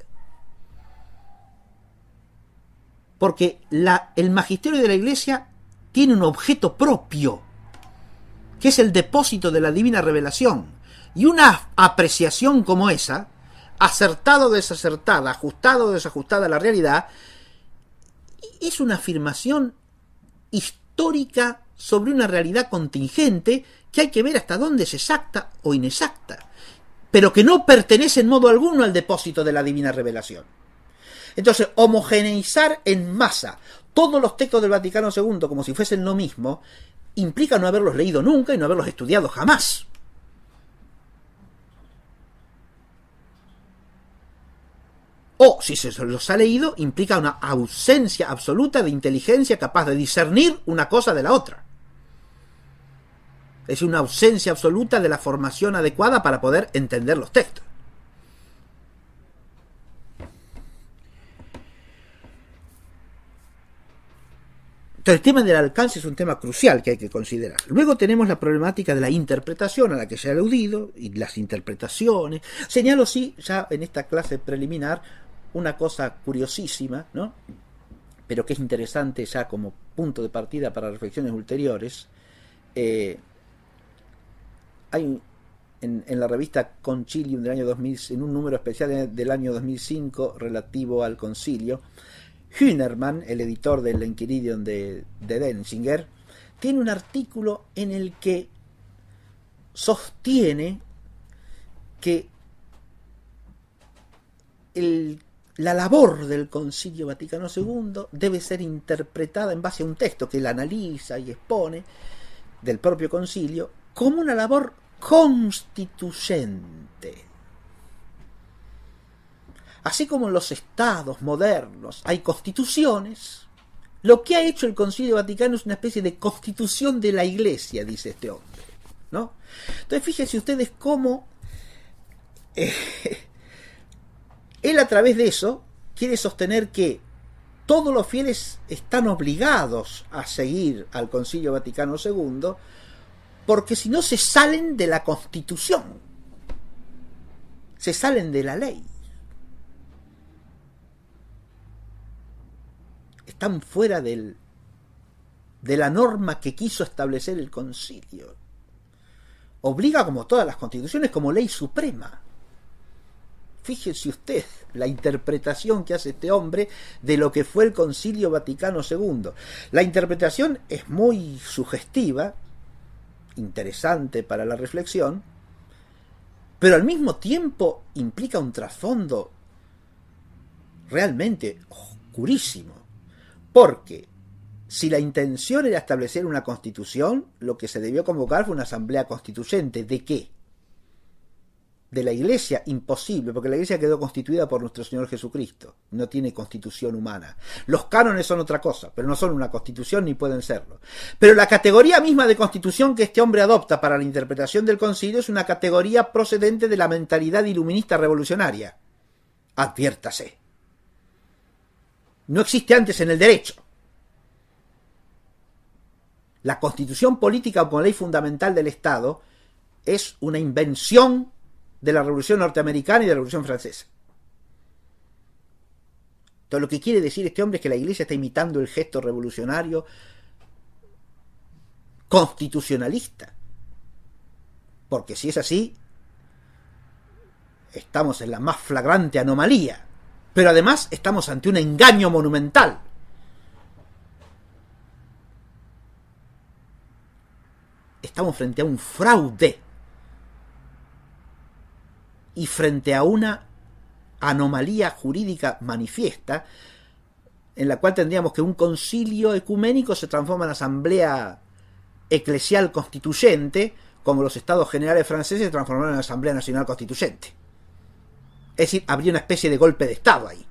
Porque el magisterio de la Iglesia tiene un objeto propio, que es el depósito de la divina revelación, Y una apreciación como esa, acertada o desacertada, ajustada o desajustada a la realidad, es una afirmación histórica sobre una realidad contingente que hay que ver hasta dónde es exacta o inexacta, pero que no pertenece en modo alguno al depósito de la divina revelación. Entonces, homogeneizar en masa todos los textos del Vaticano II como si fuesen lo mismo, implica no haberlos leído nunca y no haberlos estudiado jamás. O, si se los ha leído, implica una ausencia absoluta de inteligencia capaz de discernir una cosa de la otra. Es decir, una ausencia absoluta de la formación adecuada para poder entender los textos. Entonces, el tema del alcance es un tema crucial que hay que considerar. Luego tenemos la problemática de la interpretación a la que se ha aludido y las interpretaciones. Señalo, sí, ya en esta clase preliminar, una cosa curiosísima, ¿no? Pero que es interesante ya como punto de partida para reflexiones ulteriores. Hay en la revista Concilium del año 2000, en un número especial del año 2005 relativo al concilio, Hünermann, el editor del Enchiridion de Denzinger, tiene un artículo en el que sostiene que la labor del Concilio Vaticano II debe ser interpretada en base a un texto que él analiza y expone del propio concilio como una labor constituyente. Así como en los estados modernos hay constituciones, lo que ha hecho el Concilio Vaticano es una especie de constitución de la Iglesia, dice este hombre, ¿no? Entonces, fíjense ustedes cómo él a través de eso quiere sostener que todos los fieles están obligados a seguir al Concilio Vaticano II, porque si no se salen de la Constitución, se salen de la ley. Están fuera de la norma que quiso establecer el concilio. Obliga, como todas las constituciones, como ley suprema. Fíjese usted la interpretación que hace este hombre de lo que fue el Concilio Vaticano II. La interpretación es muy sugestiva, interesante para la reflexión, pero al mismo tiempo implica un trasfondo realmente oscurísimo. Porque si la intención era establecer una constitución, lo que se debió convocar fue una asamblea constituyente. ¿De qué? De la Iglesia, imposible, porque la Iglesia quedó constituida por nuestro Señor Jesucristo. No tiene constitución humana. Los cánones son otra cosa, pero no son una constitución ni pueden serlo. Pero la categoría misma de constitución que este hombre adopta para la interpretación del concilio es una categoría procedente de la mentalidad iluminista revolucionaria. Adviértase. No existe antes en el derecho. La constitución política como ley fundamental del Estado es una invención de la Revolución Norteamericana y de la Revolución Francesa. Entonces, lo que quiere decir este hombre es que la Iglesia está imitando el gesto revolucionario constitucionalista. Porque si es así, estamos en la más flagrante anomalía. Pero además estamos ante un engaño monumental. Estamos frente a un fraude y frente a una anomalía jurídica manifiesta en la cual tendríamos que un concilio ecuménico se transforma en asamblea eclesial constituyente, como los estados generales franceses se transformaron en asamblea nacional constituyente. Es decir, habría una especie de golpe de Estado ahí.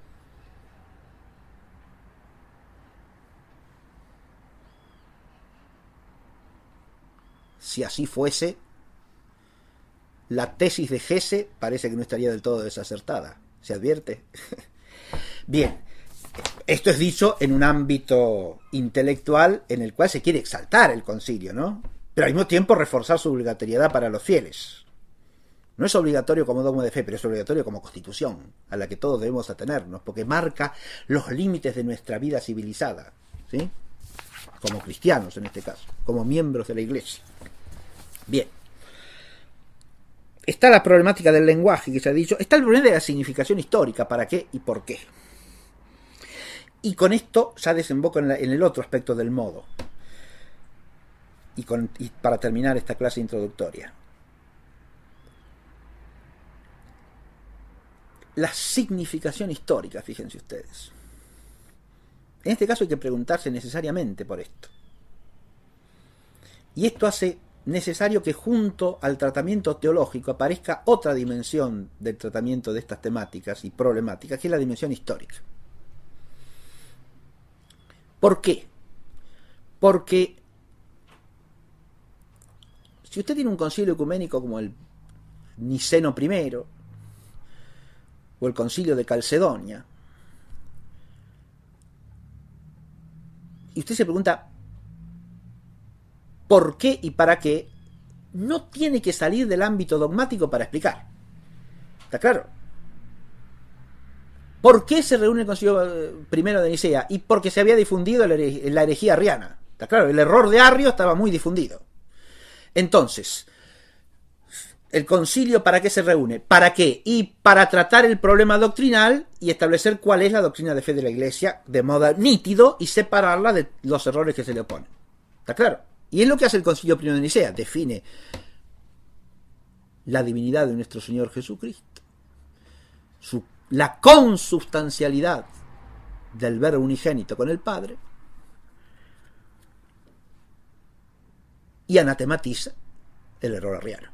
Si así fuese, la tesis de Hesse parece que no estaría del todo desacertada. ¿Se advierte? Bien, esto es dicho en un ámbito intelectual en el cual se quiere exaltar el concilio, ¿no? Pero al mismo tiempo reforzar su obligatoriedad para los fieles. No es obligatorio como dogma de fe, pero es obligatorio como constitución, a la que todos debemos atenernos, porque marca los límites de nuestra vida civilizada, ¿sí? Como cristianos en este caso, como miembros de la Iglesia. Bien. está la problemática del lenguaje que se ha dicho, está el problema de la significación histórica, para qué y por qué. Y con esto ya desemboco en el otro aspecto del modo. Y para terminar esta clase introductoria. La significación histórica, fíjense ustedes. En este caso hay que preguntarse necesariamente por esto. Y esto hace necesario que junto al tratamiento teológico aparezca otra dimensión del tratamiento de estas temáticas y problemáticas, que es la dimensión histórica. ¿Por qué? Porque si usted tiene un concilio ecuménico como el Niceno I o el concilio de Calcedonia, y usted se pregunta ¿por qué y para qué? No tiene que salir del ámbito dogmático para explicar. ¿Está claro? ¿Por qué se reúne el concilio primero de Nicea? Y porque se había difundido la herejía arriana. ¿Está claro? El error de Arrio estaba muy difundido. Entonces, ¿el concilio para qué se reúne? ¿Para qué? Y para tratar el problema doctrinal y establecer cuál es la doctrina de fe de la Iglesia de modo nítido y separarla de los errores que se le oponen. ¿Está claro? Y es lo que hace el concilio primero de Nicea. Define la divinidad de nuestro Señor Jesucristo, la consubstancialidad del Verbo unigénito con el Padre, y anatematiza el error arriano.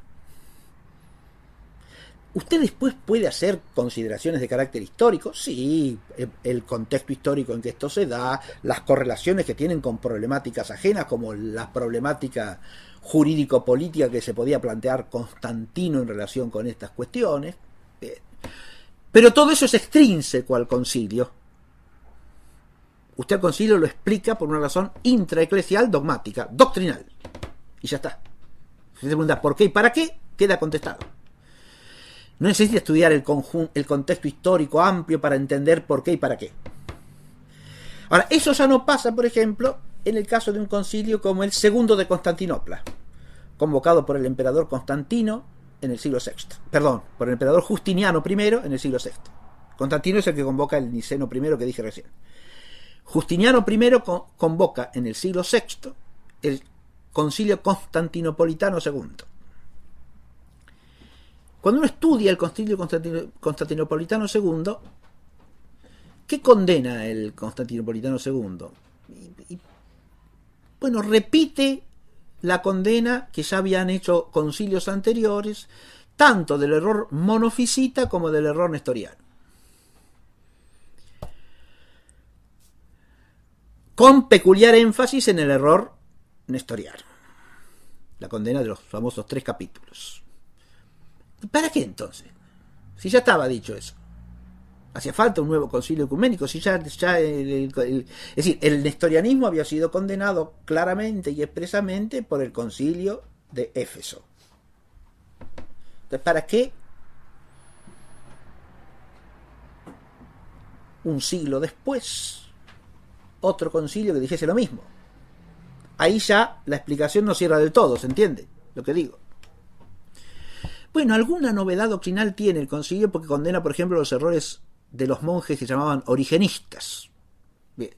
¿Usted después puede hacer consideraciones de carácter histórico? Sí, el contexto histórico en que esto se da, las correlaciones que tienen con problemáticas ajenas, como la problemática jurídico-política que se podía plantear Constantino en relación con estas cuestiones. Pero todo eso es extrínseco al concilio. Usted al concilio lo explica por una razón intraeclesial, dogmática, doctrinal. Y ya está. Si se pregunta por qué y para qué, queda contestado. No necesita estudiar el contexto histórico amplio para entender por qué y para qué. Ahora, eso ya no pasa, por ejemplo, en el caso de un concilio como el segundo de Constantinopla, convocado por el emperador Constantino en el siglo VI. Perdón, por el emperador Justiniano I en el siglo VI. Constantino es el que convoca el Niceno I que dije recién. Justiniano I convoca en el siglo VI el concilio constantinopolitano II. Cuando uno estudia el concilio constantinopolitano II, ¿qué condena el constantinopolitano II? Bueno, repite la condena que ya habían hecho concilios anteriores, tanto del error monofisita como del error nestoriano. Con peculiar énfasis en el error nestoriano. La condena de los famosos 3 capítulos. ¿Para qué entonces? Si ya estaba dicho eso. Hacía falta un nuevo concilio ecuménico. Si ya es decir, el nestorianismo había sido condenado claramente y expresamente por el concilio de Éfeso. Entonces, ¿para qué un siglo después otro concilio que dijese lo mismo? Ahí ya la explicación no cierra del todo, ¿se entiende lo que digo? Bueno, alguna novedad doctrinal tiene el concilio porque condena, por ejemplo, los errores de los monjes que se llamaban origenistas. Bien.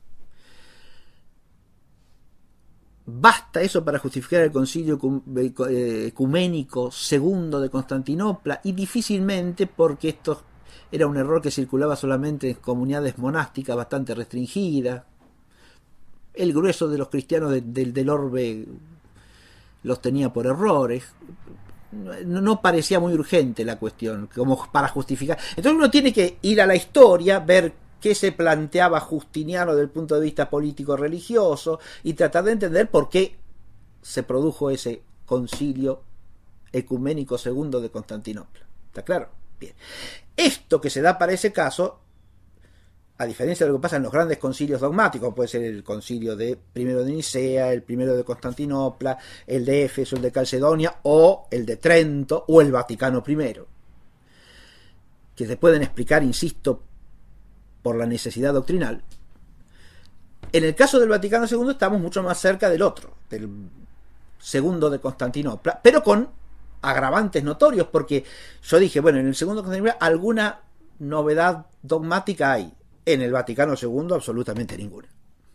¿Basta eso para justificar el concilio ecuménico segundo de Constantinopla? Y difícilmente, porque esto era un error que circulaba solamente en comunidades monásticas bastante restringidas. El grueso de los cristianos del orbe los tenía por errores. No parecía muy urgente la cuestión, como para justificar. Entonces uno tiene que ir a la historia, ver qué se planteaba Justiniano desde el punto de vista político-religioso y tratar de entender por qué se produjo ese concilio ecuménico segundo de Constantinopla. ¿Está claro? Bien. Esto que se da para ese caso, a diferencia de lo que pasa en los grandes concilios dogmáticos, puede ser el concilio primero de Nicea, el primero de Constantinopla, el de Éfeso, el de Calcedonia, o el de Trento, o el Vaticano I, que se pueden explicar, insisto, por la necesidad doctrinal. En el caso del Vaticano II estamos mucho más cerca del otro, del segundo de Constantinopla, pero con agravantes notorios, porque yo dije, bueno, en el Segundo Concilio alguna novedad dogmática hay. En el Vaticano II absolutamente ninguna.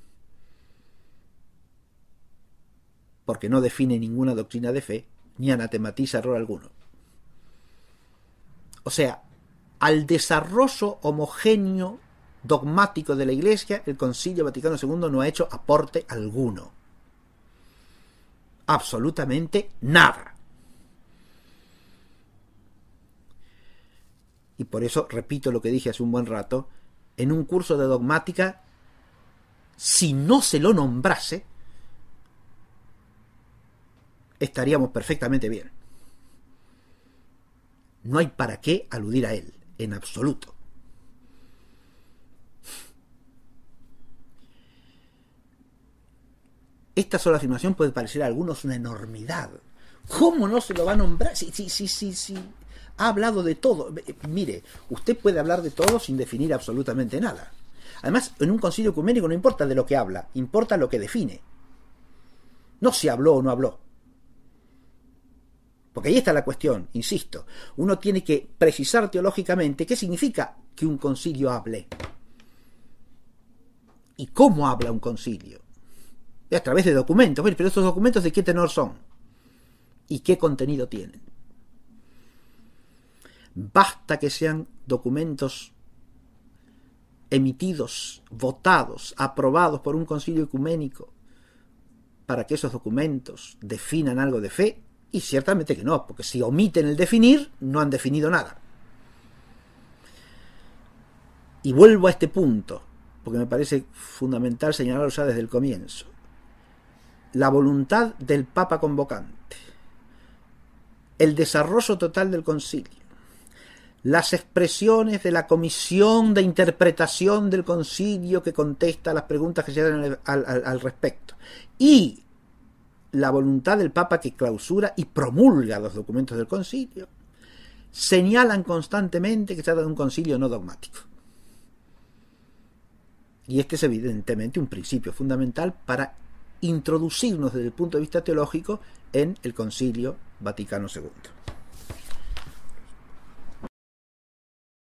Porque no define ninguna doctrina de fe, ni anatematiza error alguno. O sea, al desarrollo homogéneo dogmático de la Iglesia, el Concilio Vaticano II no ha hecho aporte alguno. Absolutamente nada. Y por eso repito lo que dije hace un buen rato, en un curso de dogmática, si no se lo nombrase, estaríamos perfectamente bien. No hay para qué aludir a él, en absoluto. Esta sola afirmación puede parecer a algunos una enormidad. ¿Cómo no se lo va a nombrar? Sí. Ha hablado de todo. Mire, usted puede hablar de todo sin definir absolutamente nada. Además, en un concilio ecuménico no importa de lo que habla, importa lo que define. No si habló o no habló. Porque ahí está la cuestión, insisto. Uno tiene que precisar teológicamente qué significa que un concilio hable. ¿Y cómo habla un concilio? A través de documentos. Bueno, pero esos documentos ¿de qué tenor son? ¿Y qué contenido tienen? Basta que sean documentos emitidos, votados, aprobados por un concilio ecuménico para que esos documentos definan algo de fe, y ciertamente que no, porque si omiten el definir, no han definido nada. Y vuelvo a este punto, porque me parece fundamental señalarlo ya desde el comienzo. La voluntad del Papa convocante, el desarrollo total del concilio, las expresiones de la comisión de interpretación del concilio que contesta a las preguntas que se dan al respecto, y la voluntad del Papa que clausura y promulga los documentos del concilio, señalan constantemente que se trata de un concilio no dogmático. Y este es evidentemente un principio fundamental para introducirnos desde el punto de vista teológico en el Concilio Vaticano II.